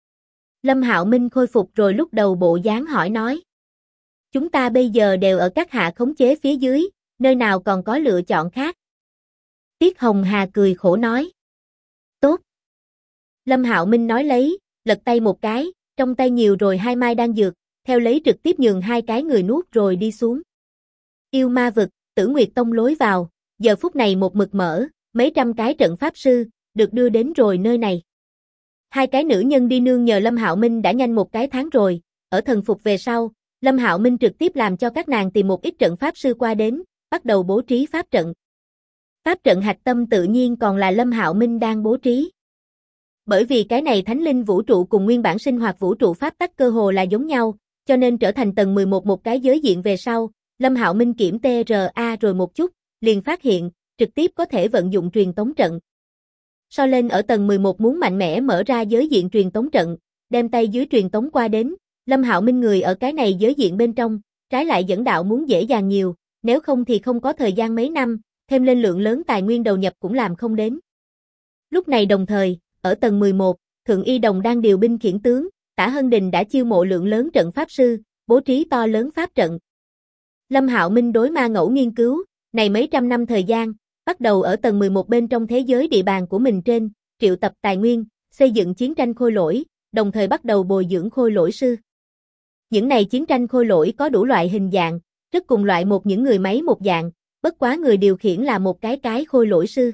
Lâm Hạo Minh khôi phục rồi lúc đầu bộ dáng hỏi nói. Chúng ta bây giờ đều ở các hạ khống chế phía dưới, nơi nào còn có lựa chọn khác. Tiết Hồng Hà cười khổ nói. Tốt. Lâm Hạo Minh nói lấy, lật tay một cái, trong tay nhiều rồi hai mai đan dược, theo lấy trực tiếp nhường hai cái người nuốt rồi đi xuống. Yêu ma vực, Tử Nguyệt Tông lối vào, giờ phút này một mực mở, mấy trăm cái trận pháp sư, được đưa đến rồi nơi này. Hai cái nữ nhân đi nương nhờ Lâm Hạo Minh đã nhanh một cái tháng rồi, ở thần phục về sau, Lâm Hạo Minh trực tiếp làm cho các nàng tìm một ít trận pháp sư qua đến, bắt đầu bố trí pháp trận. Pháp trận hạch tâm tự nhiên còn là Lâm Hạo Minh đang bố trí. Bởi vì cái này thánh linh vũ trụ cùng nguyên bản sinh hoạt vũ trụ pháp tắc cơ hồ là giống nhau, cho nên trở thành tầng 11 một cái giới diện về sau, Lâm Hạo Minh kiểm TRA rồi một chút, liền phát hiện, trực tiếp có thể vận dụng truyền tống trận. So lên ở tầng 11 muốn mạnh mẽ mở ra giới diện truyền tống trận, đem tay dưới truyền tống qua đến, Lâm Hạo Minh người ở cái này giới diện bên trong, trái lại dẫn đạo muốn dễ dàng nhiều, nếu không thì không có thời gian mấy năm, thêm lên lượng lớn tài nguyên đầu nhập cũng làm không đến. Lúc này đồng thời, ở tầng 11, Thượng Y Đồng đang điều binh khiển tướng, Tả Hân Đình đã chiêu mộ lượng lớn trận pháp sư, bố trí to lớn pháp trận. Lâm Hạo Minh đối ma ngẫu nghiên cứu, này mấy trăm năm thời gian, bắt đầu ở tầng 11 bên trong thế giới địa bàn của mình trên, triệu tập tài nguyên, xây dựng chiến tranh khôi lỗi, đồng thời bắt đầu bồi dưỡng khôi lỗi sư. Những này chiến tranh khôi lỗi có đủ loại hình dạng, rất cùng loại một những người máy một dạng, bất quá người điều khiển là một cái khôi lỗi sư.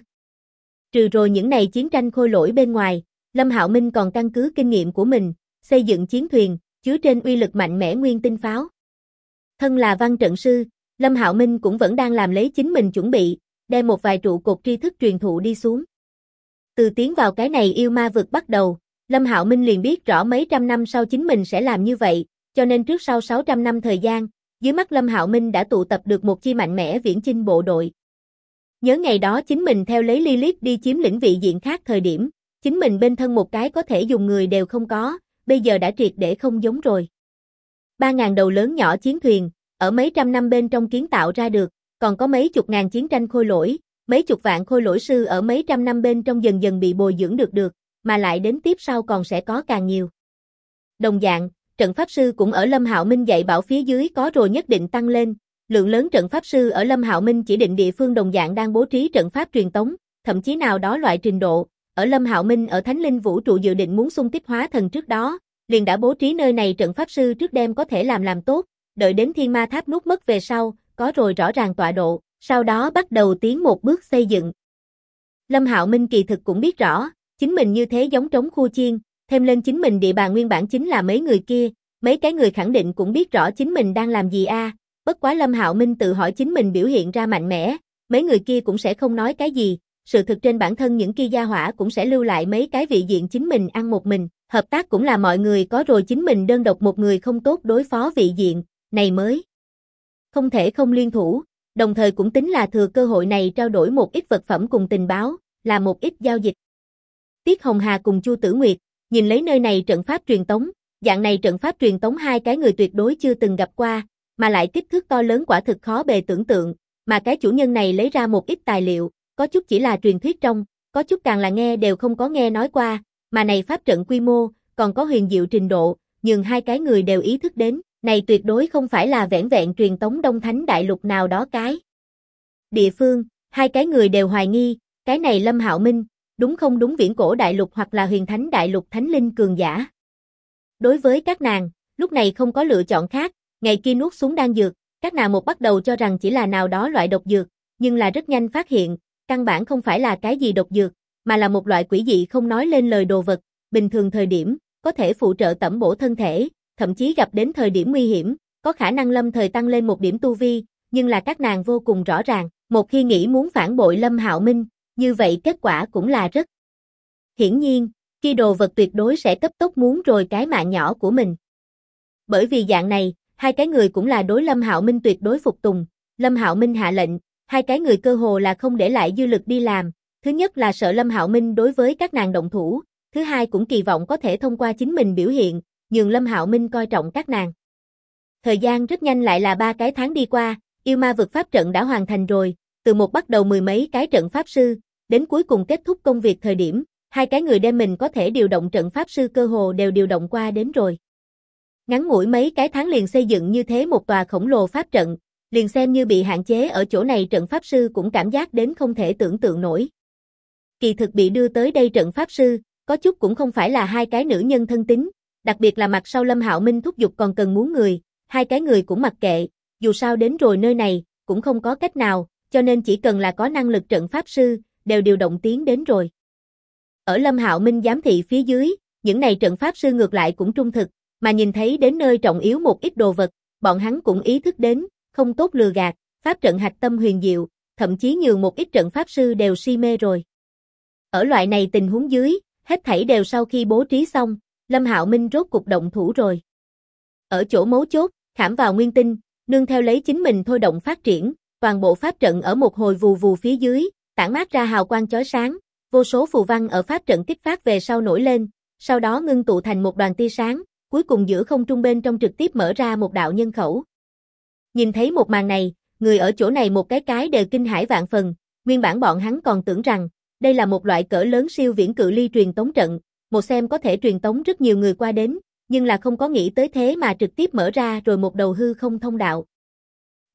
Trừ rồi những này chiến tranh khôi lỗi bên ngoài, Lâm Hạo Minh còn căn cứ kinh nghiệm của mình, xây dựng chiến thuyền, chứa trên uy lực mạnh mẽ nguyên tinh pháo. Thân là văn trận sư, Lâm Hạo Minh cũng vẫn đang làm lấy chính mình chuẩn bị, đem một vài trụ cột tri thức truyền thụ đi xuống. Từ tiến vào cái này yêu ma vực bắt đầu, Lâm Hạo Minh liền biết rõ mấy trăm năm sau chính mình sẽ làm như vậy, cho nên trước sau 600 năm thời gian, dưới mắt Lâm Hạo Minh đã tụ tập được một chi mạnh mẽ viễn chinh bộ đội. Nhớ ngày đó chính mình theo lấy Lilith đi chiếm lĩnh vị diện khác thời điểm, chính mình bên thân một cái có thể dùng người đều không có, bây giờ đã triệt để không giống rồi. 3.000 đầu lớn nhỏ chiến thuyền, ở mấy trăm năm bên trong kiến tạo ra được, còn có mấy chục ngàn chiến tranh khôi lỗi, mấy chục vạn khôi lỗi sư ở mấy trăm năm bên trong dần dần bị bồi dưỡng được, mà lại đến tiếp sau còn sẽ có càng nhiều. Đồng dạng, trận pháp sư cũng ở Lâm Hạo Minh dạy bảo phía dưới có rồi nhất định tăng lên, lượng lớn trận pháp sư ở Lâm Hạo Minh chỉ định địa phương đồng dạng đang bố trí trận pháp truyền tống, thậm chí nào đó loại trình độ, ở Lâm Hạo Minh ở Thánh Linh Vũ trụ dự định muốn xung kích hóa thần trước đó, liền đã bố trí nơi này trận pháp sư trước đêm có thể làm tốt, đợi đến Thiên Ma Tháp nuốt mất về sau, có rồi rõ ràng tọa độ, sau đó bắt đầu tiến một bước xây dựng. Lâm Hạo Minh kỳ thực cũng biết rõ, chính mình như thế giống trống khu chiên, thêm lên chính mình địa bàn nguyên bản chính là mấy người kia, mấy cái người khẳng định cũng biết rõ chính mình đang làm gì a. Bất quá Lâm Hạo Minh tự hỏi chính mình biểu hiện ra mạnh mẽ, mấy người kia cũng sẽ không nói cái gì, sự thực trên bản thân những kia gia hỏa cũng sẽ lưu lại mấy cái vị diện chính mình ăn một mình, hợp tác cũng là mọi người có rồi chính mình đơn độc một người không tốt đối phó vị diện, này mới không thể không liên thủ, đồng thời cũng tính là thừa cơ hội này trao đổi một ít vật phẩm cùng tình báo, là một ít giao dịch. Tiết Hồng Hà cùng Chu Tử Nguyệt, nhìn lấy nơi này trận pháp truyền tống, dạng này trận pháp truyền tống hai cái người tuyệt đối chưa từng gặp qua, mà lại kích thước to lớn quả thực khó bề tưởng tượng, mà cái chủ nhân này lấy ra một ít tài liệu, có chút chỉ là truyền thuyết trong, có chút càng là nghe đều không có nghe nói qua, mà này pháp trận quy mô, còn có huyền diệu trình độ, nhưng hai cái người đều ý thức đến, này tuyệt đối không phải là vẻn vẹn truyền tống Đông Thánh Đại Lục nào đó cái địa phương, hai cái người đều hoài nghi, cái này Lâm Hạo Minh, đúng không đúng Viễn Cổ Đại Lục hoặc là Huyền Thánh Đại Lục Thánh Linh cường giả. Đối với các nàng, lúc này không có lựa chọn khác, ngày kia nuốt xuống đan dược, các nàng một bắt đầu cho rằng chỉ là nào đó loại độc dược, nhưng là rất nhanh phát hiện, căn bản không phải là cái gì độc dược, mà là một loại quỷ dị không nói lên lời đồ vật, bình thường thời điểm, có thể phụ trợ tẩm bổ thân thể, thậm chí gặp đến thời điểm nguy hiểm, có khả năng lâm thời tăng lên một điểm tu vi, nhưng là các nàng vô cùng rõ ràng, một khi nghĩ muốn phản bội Lâm Hạo Minh, như vậy kết quả cũng là rất hiển nhiên, khi đồ vật tuyệt đối sẽ cấp tốc muốn rồi cái mạng nhỏ của mình. Bởi vì dạng này, hai cái người cũng là đối Lâm Hạo Minh tuyệt đối phục tùng, Lâm Hạo Minh hạ lệnh, hai cái người cơ hồ là không để lại dư lực đi làm, thứ nhất là sợ Lâm Hạo Minh đối với các nàng động thủ, thứ hai cũng kỳ vọng có thể thông qua chính mình biểu hiện, nhường Lâm Hạo Minh coi trọng các nàng. Thời gian rất nhanh lại là 3 cái tháng đi qua, yêu ma vực pháp trận đã hoàn thành rồi, từ một bắt đầu mười mấy cái trận pháp sư, đến cuối cùng kết thúc công việc thời điểm, hai cái người đem mình có thể điều động trận pháp sư cơ hồ đều điều động qua đến rồi. Ngắn ngủi mấy cái tháng liền xây dựng như thế một tòa khổng lồ pháp trận, liền xem như bị hạn chế ở chỗ này trận pháp sư cũng cảm giác đến không thể tưởng tượng nổi. Kỳ thực bị đưa tới đây trận pháp sư, có chút cũng không phải là hai cái nữ nhân thân tín, đặc biệt là mặt sau Lâm Hạo Minh thúc giục còn cần muốn người, hai cái người cũng mặc kệ, dù sao đến rồi nơi này, cũng không có cách nào, cho nên chỉ cần là có năng lực trận pháp sư, đều điều động tiến đến rồi. Ở Lâm Hạo Minh giám thị phía dưới, những này trận pháp sư ngược lại cũng trung thực, mà nhìn thấy đến nơi trọng yếu một ít đồ vật, bọn hắn cũng ý thức đến, không tốt lừa gạt, pháp trận hạch tâm huyền diệu, thậm chí nhường một ít trận pháp sư đều si mê rồi. Ở loại này tình huống dưới, hết thảy đều sau khi bố trí xong, Lâm Hạo Minh rốt cục động thủ rồi. Ở chỗ mấu chốt, khảm vào nguyên tinh, nương theo lấy chính mình thôi động phát triển, toàn bộ pháp trận ở một hồi vù vù phía dưới, tản mát ra hào quang chói sáng, vô số phù văn ở pháp trận kích phát về sau nổi lên, sau đó ngưng tụ thành một đoàn tia sáng, cuối cùng giữa không trung bên trong trực tiếp mở ra một đạo nhân khẩu. Nhìn thấy một màn này, người ở chỗ này một cái đều kinh hãi vạn phần, nguyên bản bọn hắn còn tưởng rằng, đây là một loại cỡ lớn siêu viễn cự ly truyền tống trận, một xem có thể truyền tống rất nhiều người qua đến, nhưng là không có nghĩ tới thế mà trực tiếp mở ra rồi một đầu hư không thông đạo.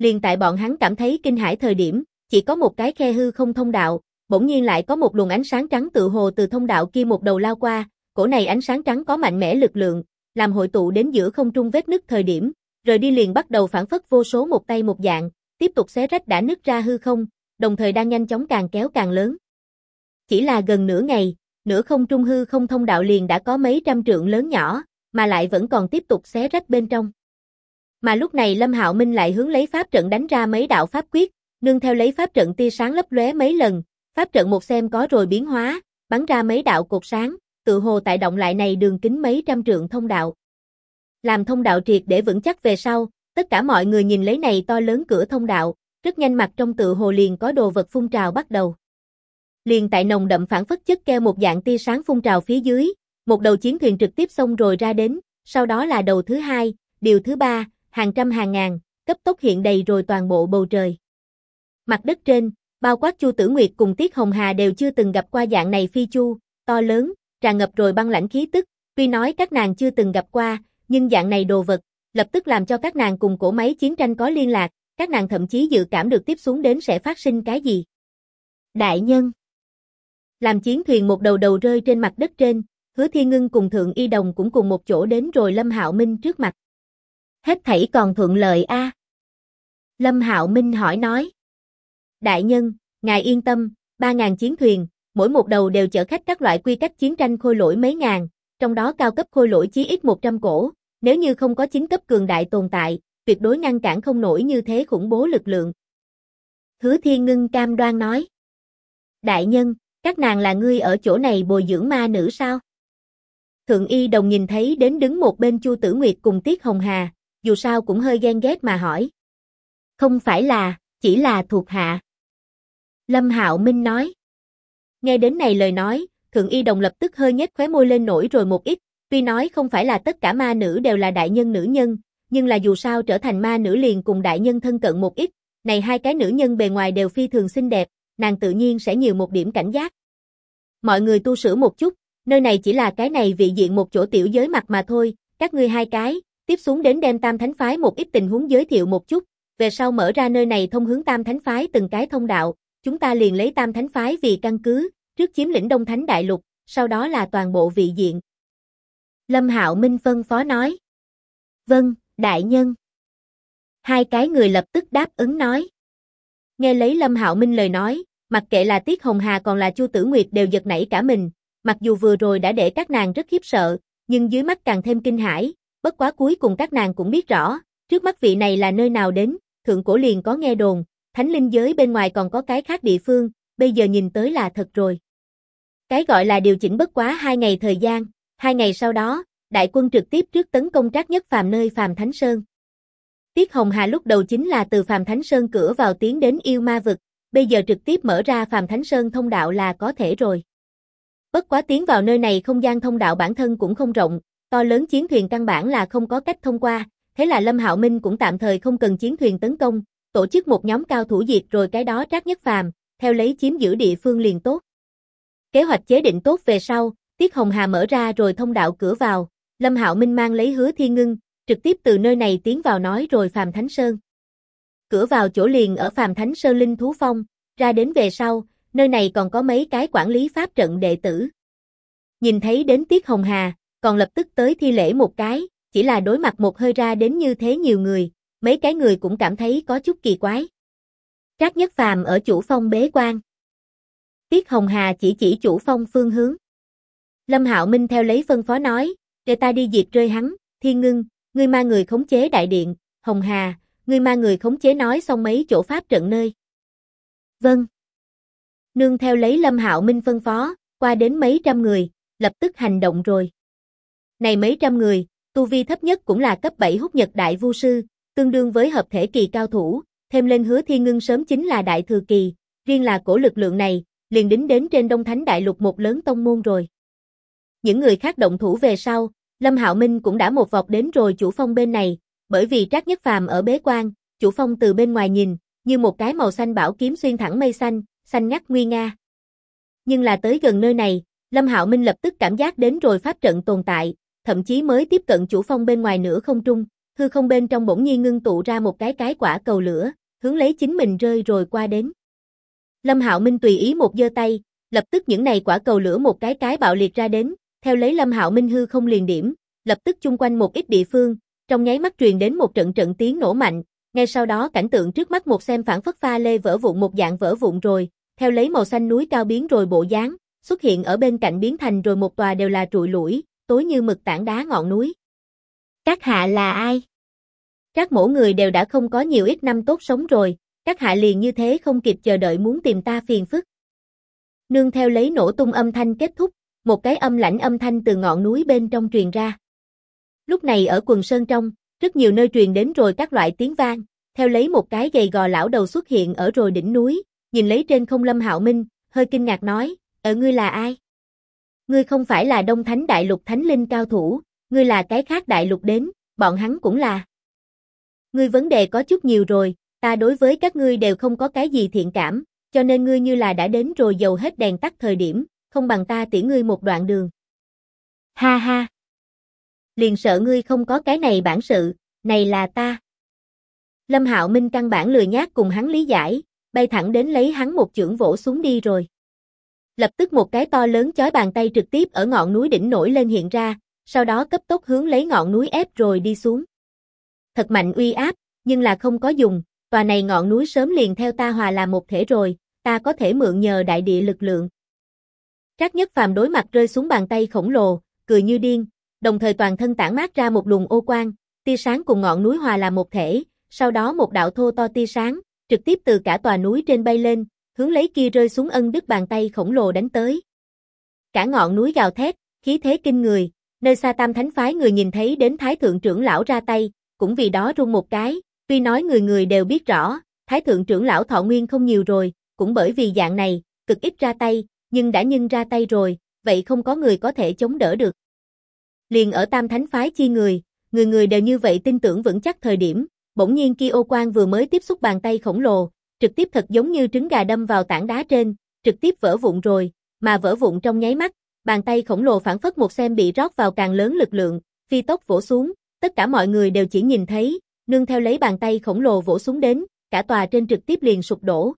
Liền tại bọn hắn cảm thấy kinh hãi thời điểm, chỉ có một cái khe hư không thông đạo, bỗng nhiên lại có một luồng ánh sáng trắng tự hồ từ thông đạo kia một đầu lao qua, cổ này ánh sáng trắng có mạnh mẽ lực lượng, làm hội tụ đến giữa không trung vết nứt thời điểm, rời đi liền bắt đầu phản phất vô số một tay một dạng, tiếp tục xé rách đã nứt ra hư không, đồng thời đang nhanh chóng càng kéo càng lớn. Chỉ là gần nửa ngày, nửa không trung hư không thông đạo liền đã có mấy trăm trượng lớn nhỏ, mà lại vẫn còn tiếp tục xé rách bên trong. Mà lúc này Lâm Hạo Minh lại hướng lấy pháp trận đánh ra mấy đạo pháp quyết, nương theo lấy pháp trận tia sáng lấp lóe mấy lần, pháp trận một xem có rồi biến hóa, bắn ra mấy đạo cột sáng, tự hồ tại động lại này đường kính mấy trăm trượng thông đạo. Làm thông đạo triệt để vững chắc về sau, tất cả mọi người nhìn lấy này to lớn cửa thông đạo, rất nhanh mặt trong tự hồ liền có đồ vật phun trào bắt đầu. Liền tại nồng đậm phản phất chất keo một dạng tia sáng phun trào phía dưới, một đầu chiến thuyền trực tiếp xông rồi ra đến, sau đó là đầu thứ hai, điều thứ ba, hàng trăm hàng ngàn, cấp tốc hiện đầy rồi toàn bộ bầu trời. Mặt đất trên, bao quát Chu Tử Nguyệt cùng Tiết Hồng Hà đều chưa từng gặp qua dạng này phi chu, to lớn, tràn ngập rồi băng lãnh khí tức, tuy nói các nàng chưa từng gặp qua, nhưng dạng này đồ vật, lập tức làm cho các nàng cùng cỗ máy chiến tranh có liên lạc, các nàng thậm chí dự cảm được tiếp xuống đến sẽ phát sinh cái gì. Đại nhân. Làm chiến thuyền một đầu đầu rơi trên mặt đất trên, Hứa Thiên Ngưng cùng Thượng Y Đồng cũng cùng một chỗ đến rồi Lâm Hạo Minh trước mặt. Hết thảy còn thuận lợi a? Lâm Hạo Minh hỏi nói. Đại nhân, ngài yên tâm, 3.000 chiến thuyền, mỗi một đầu đều chở khách các loại quy cách chiến tranh khôi lỗi mấy ngàn, trong đó cao cấp khôi lỗi chí ít 100 cổ, nếu như không có chính cấp cường đại tồn tại, tuyệt đối ngăn cản không nổi như thế khủng bố lực lượng. Hứa Thiên Ngưng cam đoan nói. Đại nhân, các nàng là ngươi ở chỗ này bồi dưỡng ma nữ sao? Thượng Y Đồng nhìn thấy đến đứng một bên Chu Tử Nguyệt cùng Tiết Hồng Hà, dù sao cũng hơi ghen ghét mà hỏi. Không phải là, chỉ là thuộc hạ. Lâm Hạo Minh nói. Nghe đến này lời nói, Thượng Y Đồng lập tức hơi nhếch khóe môi lên nổi rồi một ít, tuy nói không phải là tất cả ma nữ đều là đại nhân nữ nhân, nhưng là dù sao trở thành ma nữ liền cùng đại nhân thân cận một ít, này hai cái nữ nhân bề ngoài đều phi thường xinh đẹp, nàng tự nhiên sẽ nhiều một điểm cảnh giác. Mọi người tu sửa một chút, nơi này chỉ là cái này vị diện một chỗ tiểu giới mặt mà thôi, các ngươi hai cái, tiếp xuống đến đem Tam Thánh Phái một ít tình huống giới thiệu một chút, về sau mở ra nơi này thông hướng Tam Thánh Phái từng cái thông đạo, chúng ta liền lấy Tam Thánh Phái vì căn cứ, trước chiếm lĩnh Đông Thánh Đại Lục, sau đó là toàn bộ vị diện. Lâm Hạo Minh phân phó nói. Vâng, đại nhân. Hai cái người lập tức đáp ứng nói. Nghe lấy Lâm Hạo Minh lời nói, mặc kệ là Tiết Hồng Hà còn là Chu Tử Nguyệt đều giật nảy cả mình, mặc dù vừa rồi đã để các nàng rất khiếp sợ, nhưng dưới mắt càng thêm kinh hãi, bất quá cuối cùng các nàng cũng biết rõ, trước mắt vị này là nơi nào đến, thượng cổ liền có nghe đồn, thánh linh giới bên ngoài còn có cái khác địa phương, bây giờ nhìn tới là thật rồi. Cái gọi là điều chỉnh bất quá 2 ngày thời gian, 2 ngày sau đó, đại quân trực tiếp trước tấn công Trác Nhất Phàm nơi Phàm Thánh Sơn. Tiết Hồng Hà lúc đầu chính là từ Phàm Thánh Sơn cửa vào tiến đến yêu ma vực, bây giờ trực tiếp mở ra Phàm Thánh Sơn thông đạo là có thể rồi. Bất quá tiến vào nơi này không gian thông đạo bản thân cũng không rộng, to lớn chiến thuyền căn bản là không có cách thông qua, thế là Lâm Hạo Minh cũng tạm thời không cần chiến thuyền tấn công, tổ chức một nhóm cao thủ diệt rồi cái đó Trác Nhất Phàm, theo lấy chiếm giữ địa phương liền tốt. Kế hoạch chế định tốt về sau, Tiết Hồng Hà mở ra rồi thông đạo cửa vào, Lâm Hạo Minh mang lấy Hứa Thiên Ngưng, trực tiếp từ nơi này tiến vào nói rồi Phàm Thánh Sơn. Cửa vào chỗ liền ở Phàm Thánh Sơn Linh Thú Phong, ra đến về sau, nơi này còn có mấy cái quản lý pháp trận đệ tử. Nhìn thấy đến Tiết Hồng Hà, còn lập tức tới thi lễ một cái, chỉ là đối mặt một hơi ra đến như thế nhiều người, mấy cái người cũng cảm thấy có chút kỳ quái. Trác Nhất Phàm ở chủ phong bế quan. Tiết Hồng Hà chỉ chủ phong phương hướng. Lâm Hạo Minh theo lấy phân phó nói, để ta đi diệt rơi hắn, Thiên Ngưng, ngươi ma người khống chế đại điện, Hồng Hà, ngươi ma người khống chế nói xong mấy chỗ pháp trận nơi. Vâng. Nương theo lấy Lâm Hạo Minh phân phó, qua đến mấy trăm người, lập tức hành động rồi. Này mấy trăm người, tu vi thấp nhất cũng là cấp 7 hút nhật đại vu sư, tương đương với hợp thể kỳ cao thủ, thêm lên Hứa Thiên Ngưng sớm chính là đại thừa kỳ, riêng là cổ lực lượng này, liền đính đến trên Đông Thánh Đại Lục một lớn tông môn rồi. Những người khác động thủ về sau, Lâm Hạo Minh cũng đã một vòng đến rồi chủ phong bên này, bởi vì Trác Nhất Phàm ở bế quan, chủ phong từ bên ngoài nhìn, như một cái màu xanh bảo kiếm xuyên thẳng mây xanh, xanh ngắt nguy nga. Nhưng là tới gần nơi này, Lâm Hạo Minh lập tức cảm giác đến rồi pháp trận tồn tại, thậm chí mới tiếp cận chủ phong bên ngoài nửa không trung, hư không bên trong bỗng nhiên ngưng tụ ra một cái quả cầu lửa, hướng lấy chính mình rơi rồi qua đến. Lâm Hạo Minh tùy ý một giơ tay, lập tức những này quả cầu lửa một cái bạo liệt ra đến, theo lấy Lâm Hạo Minh hư không liền điểm, lập tức chung quanh một ít địa phương, trong nháy mắt truyền đến một trận trận tiếng nổ mạnh, ngay sau đó cảnh tượng trước mắt một xem phản phất pha lê vỡ vụn một dạng vỡ vụn rồi, theo lấy màu xanh núi cao biến rồi bộ dáng, xuất hiện ở bên cạnh biến thành rồi một tòa đều là trụi lủi, tối như mực tảng đá ngọn núi. Các hạ là ai? Các mỗ người đều đã không có nhiều ít năm tốt sống rồi, các hạ liền như thế không kịp chờ đợi muốn tìm ta phiền phức. Nương theo lấy nổ tung âm thanh kết thúc, một cái âm lãnh âm thanh từ ngọn núi bên trong truyền ra. Lúc này ở quần sơn trong, rất nhiều nơi truyền đến rồi các loại tiếng vang, theo lấy một cái gầy gò lão đầu xuất hiện ở rồi đỉnh núi, nhìn lấy trên không Lâm Hạo Minh, hơi kinh ngạc nói, ngươi là ai? Ngươi không phải là Đông Thánh Đại Lục Thánh Linh cao thủ, ngươi là cái khác đại lục đến, bọn hắn cũng là. Ngươi vấn đề có chút nhiều rồi, ta đối với các ngươi đều không có cái gì thiện cảm, cho nên ngươi như là đã đến rồi dầu hết đèn tắt thời điểm, không bằng ta tiễn ngươi một đoạn đường. Ha ha. Liền sợ ngươi không có cái này bản sự, này là ta. Lâm Hạo Minh căn bản lười nhác cùng hắn lý giải, bay thẳng đến lấy hắn một chưởng vỗ xuống đi rồi. Lập tức một cái to lớn chói bàn tay trực tiếp ở ngọn núi đỉnh nổi lên hiện ra, sau đó cấp tốc hướng lấy ngọn núi ép rồi đi xuống. Thật mạnh uy áp, nhưng là không có dùng, tòa này ngọn núi sớm liền theo ta hòa làm một thể rồi, ta có thể mượn nhờ đại địa lực lượng. Trác Nhất Phàm đối mặt rơi xuống bàn tay khổng lồ, cười như điên, đồng thời toàn thân tản mát ra một luồng ô quang, tia sáng cùng ngọn núi hòa làm một thể, sau đó một đạo thô to tia sáng, trực tiếp từ cả tòa núi trên bay lên, hướng lấy kia rơi xuống ân đức bàn tay khổng lồ đánh tới. Cả ngọn núi gào thét, khí thế kinh người, nơi xa Tam Thánh phái người nhìn thấy đến Thái thượng trưởng lão ra tay, cũng vì đó run một cái, tuy nói người người đều biết rõ, Thái thượng trưởng lão thọ nguyên không nhiều rồi, cũng bởi vì dạng này, cực ít ra tay, nhưng đã ra tay rồi, vậy không có người có thể chống đỡ được. Liền ở Tam Thánh phái chi người người đều như vậy tin tưởng vững chắc thời điểm, bỗng nhiên kia ô quang vừa mới tiếp xúc bàn tay khổng lồ, trực tiếp thật giống như trứng gà đâm vào tảng đá trên, trực tiếp vỡ vụn rồi, mà vỡ vụn trong nháy mắt, bàn tay khổng lồ phản phất một xem bị rót vào càng lớn lực lượng, phi tốc vỗ xuống, tất cả mọi người đều chỉ nhìn thấy, nương theo lấy bàn tay khổng lồ vỗ xuống đến, cả tòa trên trực tiếp liền sụp đổ.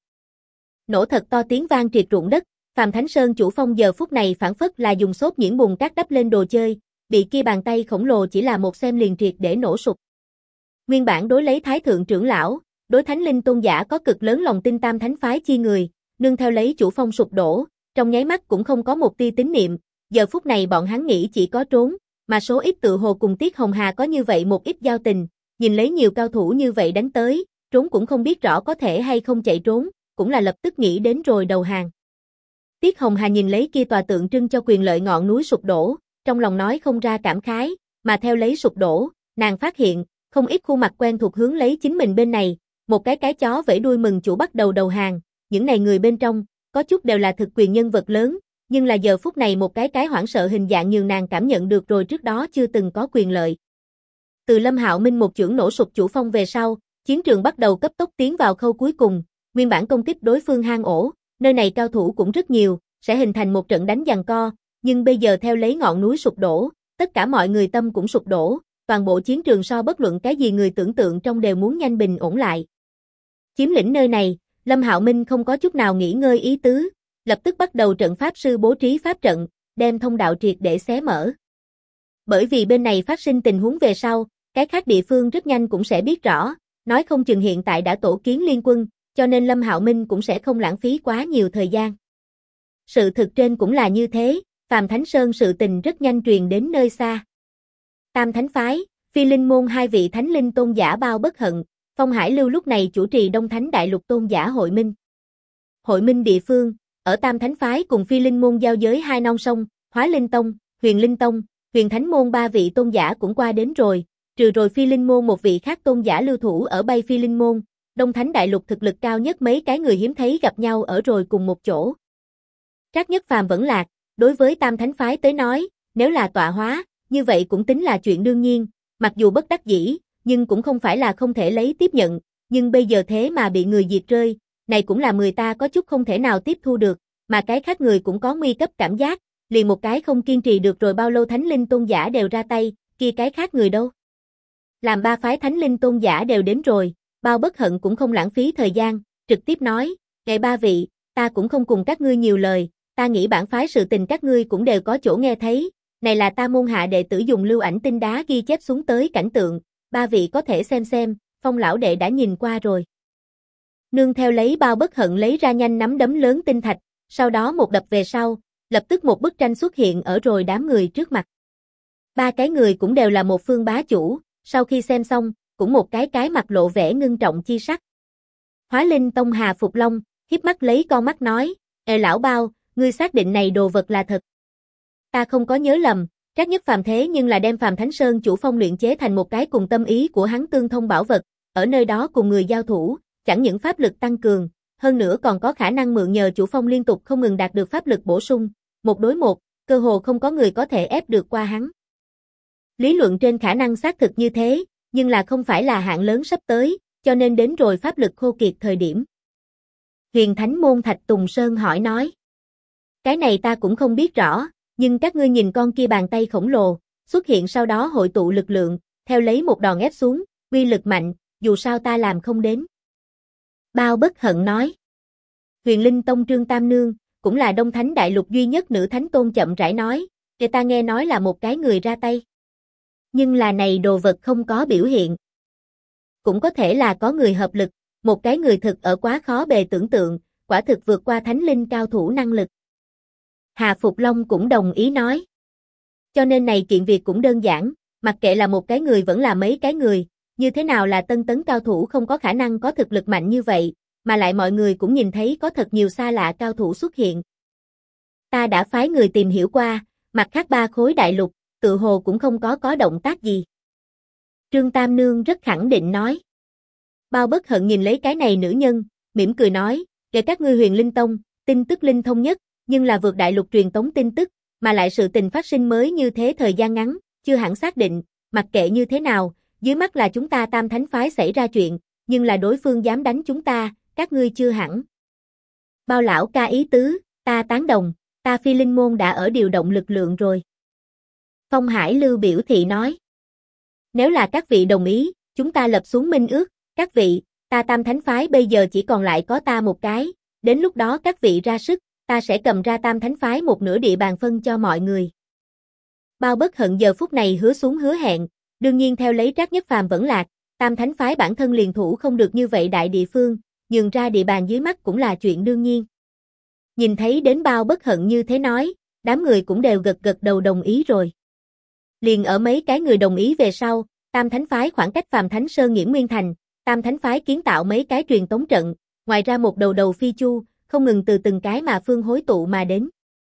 Nổ thật to tiếng vang triệt rụng đất, Phàm Thánh Sơn chủ phong giờ phút này phản phất là dùng xốp nhuyễn bùn cát đắp lên đồ chơi, bị kia bàn tay khổng lồ chỉ là một xem liền triệt để nổ sụp. Nguyên bản đối lấy Thái thượng trưởng lão, đối Thánh Linh tôn giả có cực lớn lòng tin Tam Thánh phái chi người, nương theo lấy chủ phong sụp đổ, trong nháy mắt cũng không có một tia tín niệm, giờ phút này bọn hắn nghĩ chỉ có trốn, mà số ít tự hồ cùng Tiết Hồng Hà có như vậy một ít giao tình, nhìn lấy nhiều cao thủ như vậy đánh tới, trốn cũng không biết rõ có thể hay không chạy trốn, cũng là lập tức nghĩ đến rồi đầu hàng. Tiết Hồng Hà nhìn lấy kia tòa tượng trưng cho quyền lợi ngọn núi sụp đổ, trong lòng nói không ra cảm khái, mà theo lấy sụp đổ, nàng phát hiện, không ít khuôn mặt quen thuộc hướng lấy chính mình bên này, một cái chó vẫy đuôi mừng chủ bắt đầu đầu hàng, những này người bên trong, có chút đều là thực quyền nhân vật lớn, nhưng là giờ phút này một cái hoảng sợ hình dạng nhường nàng cảm nhận được rồi trước đó chưa từng có quyền lợi. Từ Lâm Hạo Minh một chưởng nổ sụp chủ phong về sau, chiến trường bắt đầu cấp tốc tiến vào khâu cuối cùng, nguyên bản công kích đối phương hang ổ, nơi này cao thủ cũng rất nhiều, sẽ hình thành một trận đánh giằng co, nhưng bây giờ theo lấy ngọn núi sụp đổ, tất cả mọi người tâm cũng sụp đổ, toàn bộ chiến trường so bất luận cái gì người tưởng tượng trong đều muốn nhanh bình ổn lại. Chiếm lĩnh nơi này, Lâm Hạo Minh không có chút nào nghỉ ngơi ý tứ, lập tức bắt đầu trận pháp sư bố trí pháp trận, đem thông đạo triệt để xé mở. Bởi vì bên này phát sinh tình huống về sau, cái khác địa phương rất nhanh cũng sẽ biết rõ, nói không chừng hiện tại đã tổ kiến liên quân, cho nên Lâm Hạo Minh cũng sẽ không lãng phí quá nhiều thời gian. Sự thực trên cũng là như thế, Phàm Thánh Sơn sự tình rất nhanh truyền đến nơi xa. Tam Thánh phái, Phi Linh môn hai vị Thánh Linh tôn giả bao bất hận, Phong Hải Lưu lúc này chủ trì Đông Thánh Đại Lục tôn giả hội minh. Hội minh địa phương, ở Tam Thánh phái cùng Phi Linh môn giao giới hai non sông, Hóa Linh tông, Huyền Linh tông, Huyền Thánh môn ba vị tôn giả cũng qua đến rồi, trừ rồi Phi Linh môn một vị khác tôn giả lưu thủ ở Bay Phi Linh môn, Đông Thánh Đại Lục thực lực cao nhất mấy cái người hiếm thấy gặp nhau ở rồi cùng một chỗ. Trác Nhất Phàm vẫn lạc, đối với Tam Thánh phái tới nói, nếu là tọa hóa, như vậy cũng tính là chuyện đương nhiên, mặc dù bất đắc dĩ, nhưng cũng không phải là không thể lấy tiếp nhận, nhưng bây giờ thế mà bị người diệt rơi, này cũng là người ta có chút không thể nào tiếp thu được, mà cái khác người cũng có nguy cấp cảm giác, liền một cái không kiên trì được rồi bao lâu Thánh Linh tôn giả đều ra tay, kia cái khác người đâu. Làm ba phái thánh linh tôn giả đều đến rồi, Bao Bất Hận cũng không lãng phí thời gian, trực tiếp nói, ngài ba vị, ta cũng không cùng các ngươi nhiều lời, ta nghĩ bản phái sự tình các ngươi cũng đều có chỗ nghe thấy, này là ta môn hạ đệ tử dùng lưu ảnh tinh đá ghi chép xuống tới cảnh tượng, ba vị có thể xem, Phong lão đệ đã nhìn qua rồi. Nương theo lấy Bao Bất Hận lấy ra nhanh nắm đấm lớn tinh thạch, sau đó một đập về sau, lập tức một bức tranh xuất hiện ở rồi đám người trước mặt. Ba cái người cũng đều là một phương bá chủ, sau khi xem xong, cũng một cái mặt lộ vẻ ngưng trọng chi sắc. Hóa Linh Tông Hà Phục Long, híp mắt lấy con mắt nói, lão Bao, ngươi xác định này đồ vật là thật. Ta không có nhớ lầm, Trác Nhất Phàm thế nhưng là đem Phàm Thánh Sơn chủ phong luyện chế thành một cái cùng tâm ý của hắn tương thông bảo vật, ở nơi đó cùng người giao thủ, chẳng những pháp lực tăng cường, hơn nữa còn có khả năng mượn nhờ chủ phong liên tục không ngừng đạt được pháp lực bổ sung, một đối một, cơ hồ không có người có thể ép được qua hắn. Lý luận trên khả năng xác thực như thế, nhưng là không phải là hạn lớn sắp tới, cho nên đến rồi pháp lực khô kiệt thời điểm. Huyền Thánh Môn Thạch Tùng Sơn hỏi nói. Cái này ta cũng không biết rõ, nhưng các ngươi nhìn con kia bàn tay khổng lồ, xuất hiện sau đó hội tụ lực lượng, theo lấy một đòn ép xuống, uy lực mạnh, dù sao ta làm không đến. Bao Bất Hận nói. Huyền Linh Tông Trương Tam Nương, cũng là Đông Thánh Đại Lục duy nhất nữ thánh tôn chậm rãi nói, người ta nghe nói là một cái người ra tay. Nhưng là này đồ vật không có biểu hiện. Cũng có thể là có người hợp lực, một cái người thực ở quá khó bề tưởng tượng, quả thực vượt qua thánh linh cao thủ năng lực. Hà Phục Long cũng đồng ý nói. Cho nên này kiện việc cũng đơn giản, mặc kệ là một cái người vẫn là mấy cái người, như thế nào là tân tấn cao thủ không có khả năng có thực lực mạnh như vậy, mà lại mọi người cũng nhìn thấy có thật nhiều xa lạ cao thủ xuất hiện. Ta đã phái người tìm hiểu qua, mặt khác ba khối đại lục, tự hồ cũng không có động tác gì. Trương Tam Nương rất khẳng định nói. Bao Bất Hận nhìn lấy cái này nữ nhân, mỉm cười nói, kể các ngươi Huyền Linh Tông, tin tức linh thông nhất, nhưng là vượt đại lục truyền tống tin tức, mà lại sự tình phát sinh mới như thế thời gian ngắn, chưa hẳn xác định, mặc kệ như thế nào, dưới mắt là chúng ta Tam Thánh phái xảy ra chuyện, nhưng là đối phương dám đánh chúng ta, các ngươi chưa hẳn. Bao lão ca ý tứ, ta tán đồng, ta Phi Linh môn đã ở điều động lực lượng rồi. Phong Hải Lưu biểu thị nói. Nếu là các vị đồng ý, chúng ta lập xuống minh ước, các vị, ta Tam Thánh phái bây giờ chỉ còn lại có ta một cái, đến lúc đó các vị ra sức, ta sẽ cầm ra Tam Thánh phái một nửa địa bàn phân cho mọi người. Bao Bất Hận giờ phút này hứa xuống hứa hẹn, đương nhiên theo lấy Trác Nhất Phàm vẫn lạc, Tam Thánh phái bản thân liền thủ không được như vậy đại địa phương, nhường ra địa bàn dưới mắt cũng là chuyện đương nhiên. Nhìn thấy đến Bao Bất Hận như thế nói, đám người cũng đều gật đầu đồng ý rồi. Liền ở mấy cái người đồng ý về sau, Tam Thánh phái khoảng cách Phàm Thánh Sơn Nghiễn Nguyên Thành, Tam Thánh phái kiến tạo mấy cái truyền tống trận, ngoài ra một đầu phi chu, không ngừng từ từng cái mà phương hối tụ mà đến.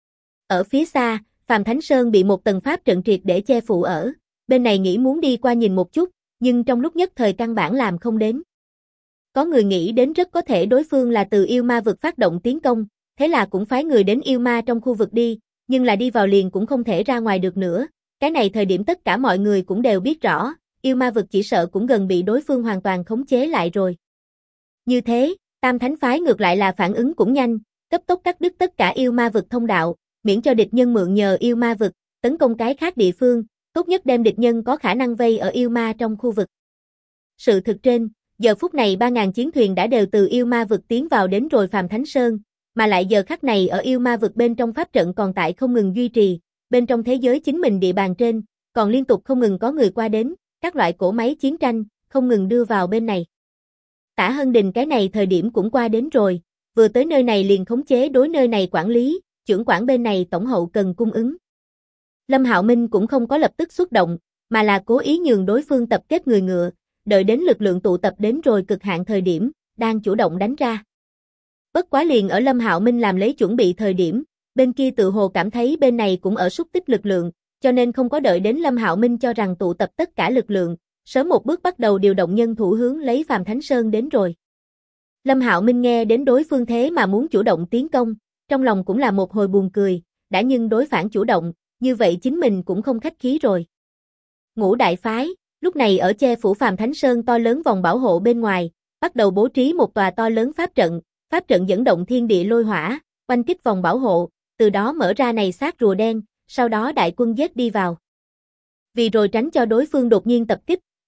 Ở phía xa, Phàm Thánh Sơn bị một tầng pháp trận triệt để che phủ ở, bên này nghĩ muốn đi qua nhìn một chút, nhưng trong lúc nhất thời căn bản làm không đến. Có người nghĩ đến rất có thể đối phương là từ yêu ma vực phát động tiến công, thế là cũng phái người đến yêu ma trong khu vực đi, nhưng là đi vào liền cũng không thể ra ngoài được nữa. Cái này thời điểm tất cả mọi người cũng đều biết rõ, yêu ma vực chỉ sợ cũng gần bị đối phương hoàn toàn khống chế lại rồi. Như thế, Tam Thánh phái ngược lại là phản ứng cũng nhanh, cấp tốc cắt đứt tất cả yêu ma vực thông đạo, miễn cho địch nhân mượn nhờ yêu ma vực, tấn công cái khác địa phương, tốt nhất đem địch nhân có khả năng vây ở yêu ma trong khu vực. Sự thực trên, giờ phút này 3.000 chiến thuyền đã đều từ yêu ma vực tiến vào đến rồi Phàm Thánh Sơn, mà lại giờ khắc này ở yêu ma vực bên trong pháp trận còn tại không ngừng duy trì, bên trong thế giới chính mình địa bàn trên, còn liên tục không ngừng có người qua đến, các loại cỗ máy chiến tranh, không ngừng đưa vào bên này. Tả Hân Đình cái này thời điểm cũng qua đến rồi, vừa tới nơi này liền khống chế đối nơi này quản lý, trưởng quản bên này tổng hậu cần cung ứng. Lâm Hạo Minh cũng không có lập tức xuất động, mà là cố ý nhường đối phương tập kết người ngựa, đợi đến lực lượng tụ tập đến rồi cực hạn thời điểm, đang chủ động đánh ra. Bất quá liền ở Lâm Hạo Minh làm lấy chuẩn bị thời điểm, bên kia tự hồ cảm thấy bên này cũng ở xúc tích lực lượng, cho nên không có đợi đến Lâm Hạo Minh cho rằng tụ tập tất cả lực lượng, sớm một bước bắt đầu điều động nhân thủ hướng lấy Phàm Thánh Sơn đến rồi. Lâm Hạo Minh nghe đến đối phương thế mà muốn chủ động tiến công, trong lòng cũng là một hồi buồn cười, đã nhưng đối phản chủ động, như vậy chính mình cũng không khách khí rồi. Ngũ đại phái, lúc này ở che phủ Phàm Thánh Sơn to lớn vòng bảo hộ bên ngoài, bắt đầu bố trí một tòa to lớn pháp trận dẫn động thiên địa lôi hỏa, oanh kích vòng bảo hộ, từ đó mở ra này xác rùa đen, sau đó đại quân giết đi vào. Vì rồi tránh cho đối phương đột nhiên tập kích,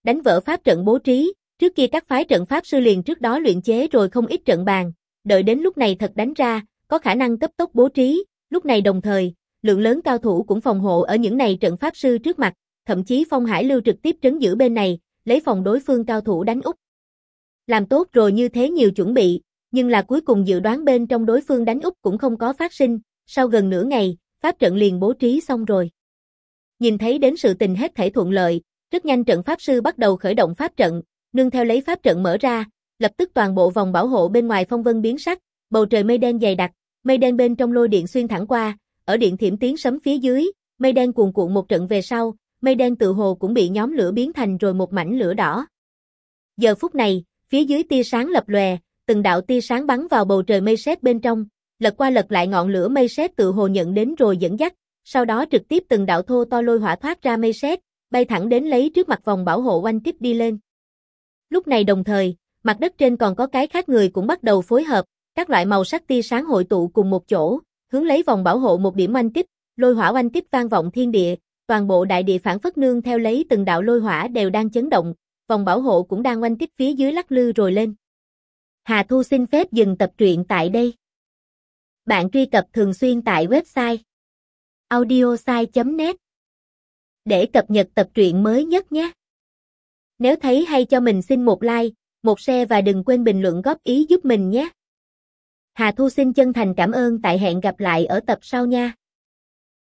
đánh vỡ pháp trận bố trí, trước kia các phái trận pháp sư liền trước đó luyện chế rồi không ít trận bàn, đợi đến lúc này thật đánh ra, có khả năng cấp tốc bố trí, lúc này đồng thời, lượng lớn cao thủ cũng phòng hộ ở những này trận pháp sư trước mặt, thậm chí Phong Hải Lưu trực tiếp trấn giữ bên này, lấy phòng đối phương cao thủ đánh úp. Làm tốt rồi như thế nhiều chuẩn bị, nhưng là cuối cùng dự đoán bên trong đối phương đánh úp cũng không có phát sinh, sau gần nửa ngày, pháp trận liền bố trí xong rồi. Nhìn thấy đến sự tình hết thảy thuận lợi, rất nhanh trận pháp sư bắt đầu khởi động pháp trận, nương theo lấy pháp trận mở ra, lập tức toàn bộ vòng bảo hộ bên ngoài phong vân biến sắc, bầu trời mây đen dày đặc, mây đen bên trong lôi điện xuyên thẳng qua, ở điện thiểm tiếng sấm phía dưới, mây đen cuồn cuộn một trận về sau, mây đen tự hồ cũng bị nhóm lửa biến thành rồi một mảnh lửa đỏ. Giờ phút này, phía dưới tia sáng lập lòe, từng đạo tia sáng bắn vào bầu trời mây sét bên trong, lật qua lật lại ngọn lửa mây sét tự hồ nhận đến rồi dẫn dắt, sau đó trực tiếp từng đạo thô to lôi hỏa thoát ra mây sét, bay thẳng đến lấy trước mặt vòng bảo hộ oanh kích đi lên. Lúc này đồng thời, mặt đất trên còn có cái khác người cũng bắt đầu phối hợp, các loại màu sắc tia sáng hội tụ cùng một chỗ, hướng lấy vòng bảo hộ một điểm oanh kích, lôi hỏa oanh kích vang vọng thiên địa, toàn bộ đại địa phản phất nương theo lấy từng đạo lôi hỏa đều đang chấn động, vòng bảo hộ cũng đang oanh kích phía dưới lắc lư rồi lên. Hà Thu xin phép dừng tập truyện tại đây. Bạn truy cập thường xuyên tại website audiosai.net để cập nhật tập truyện mới nhất nhé. Nếu thấy hay cho mình xin một like, một share và đừng quên bình luận góp ý giúp mình nhé. Hà Thu xin chân thành cảm ơn, tại hẹn gặp lại ở tập sau nha.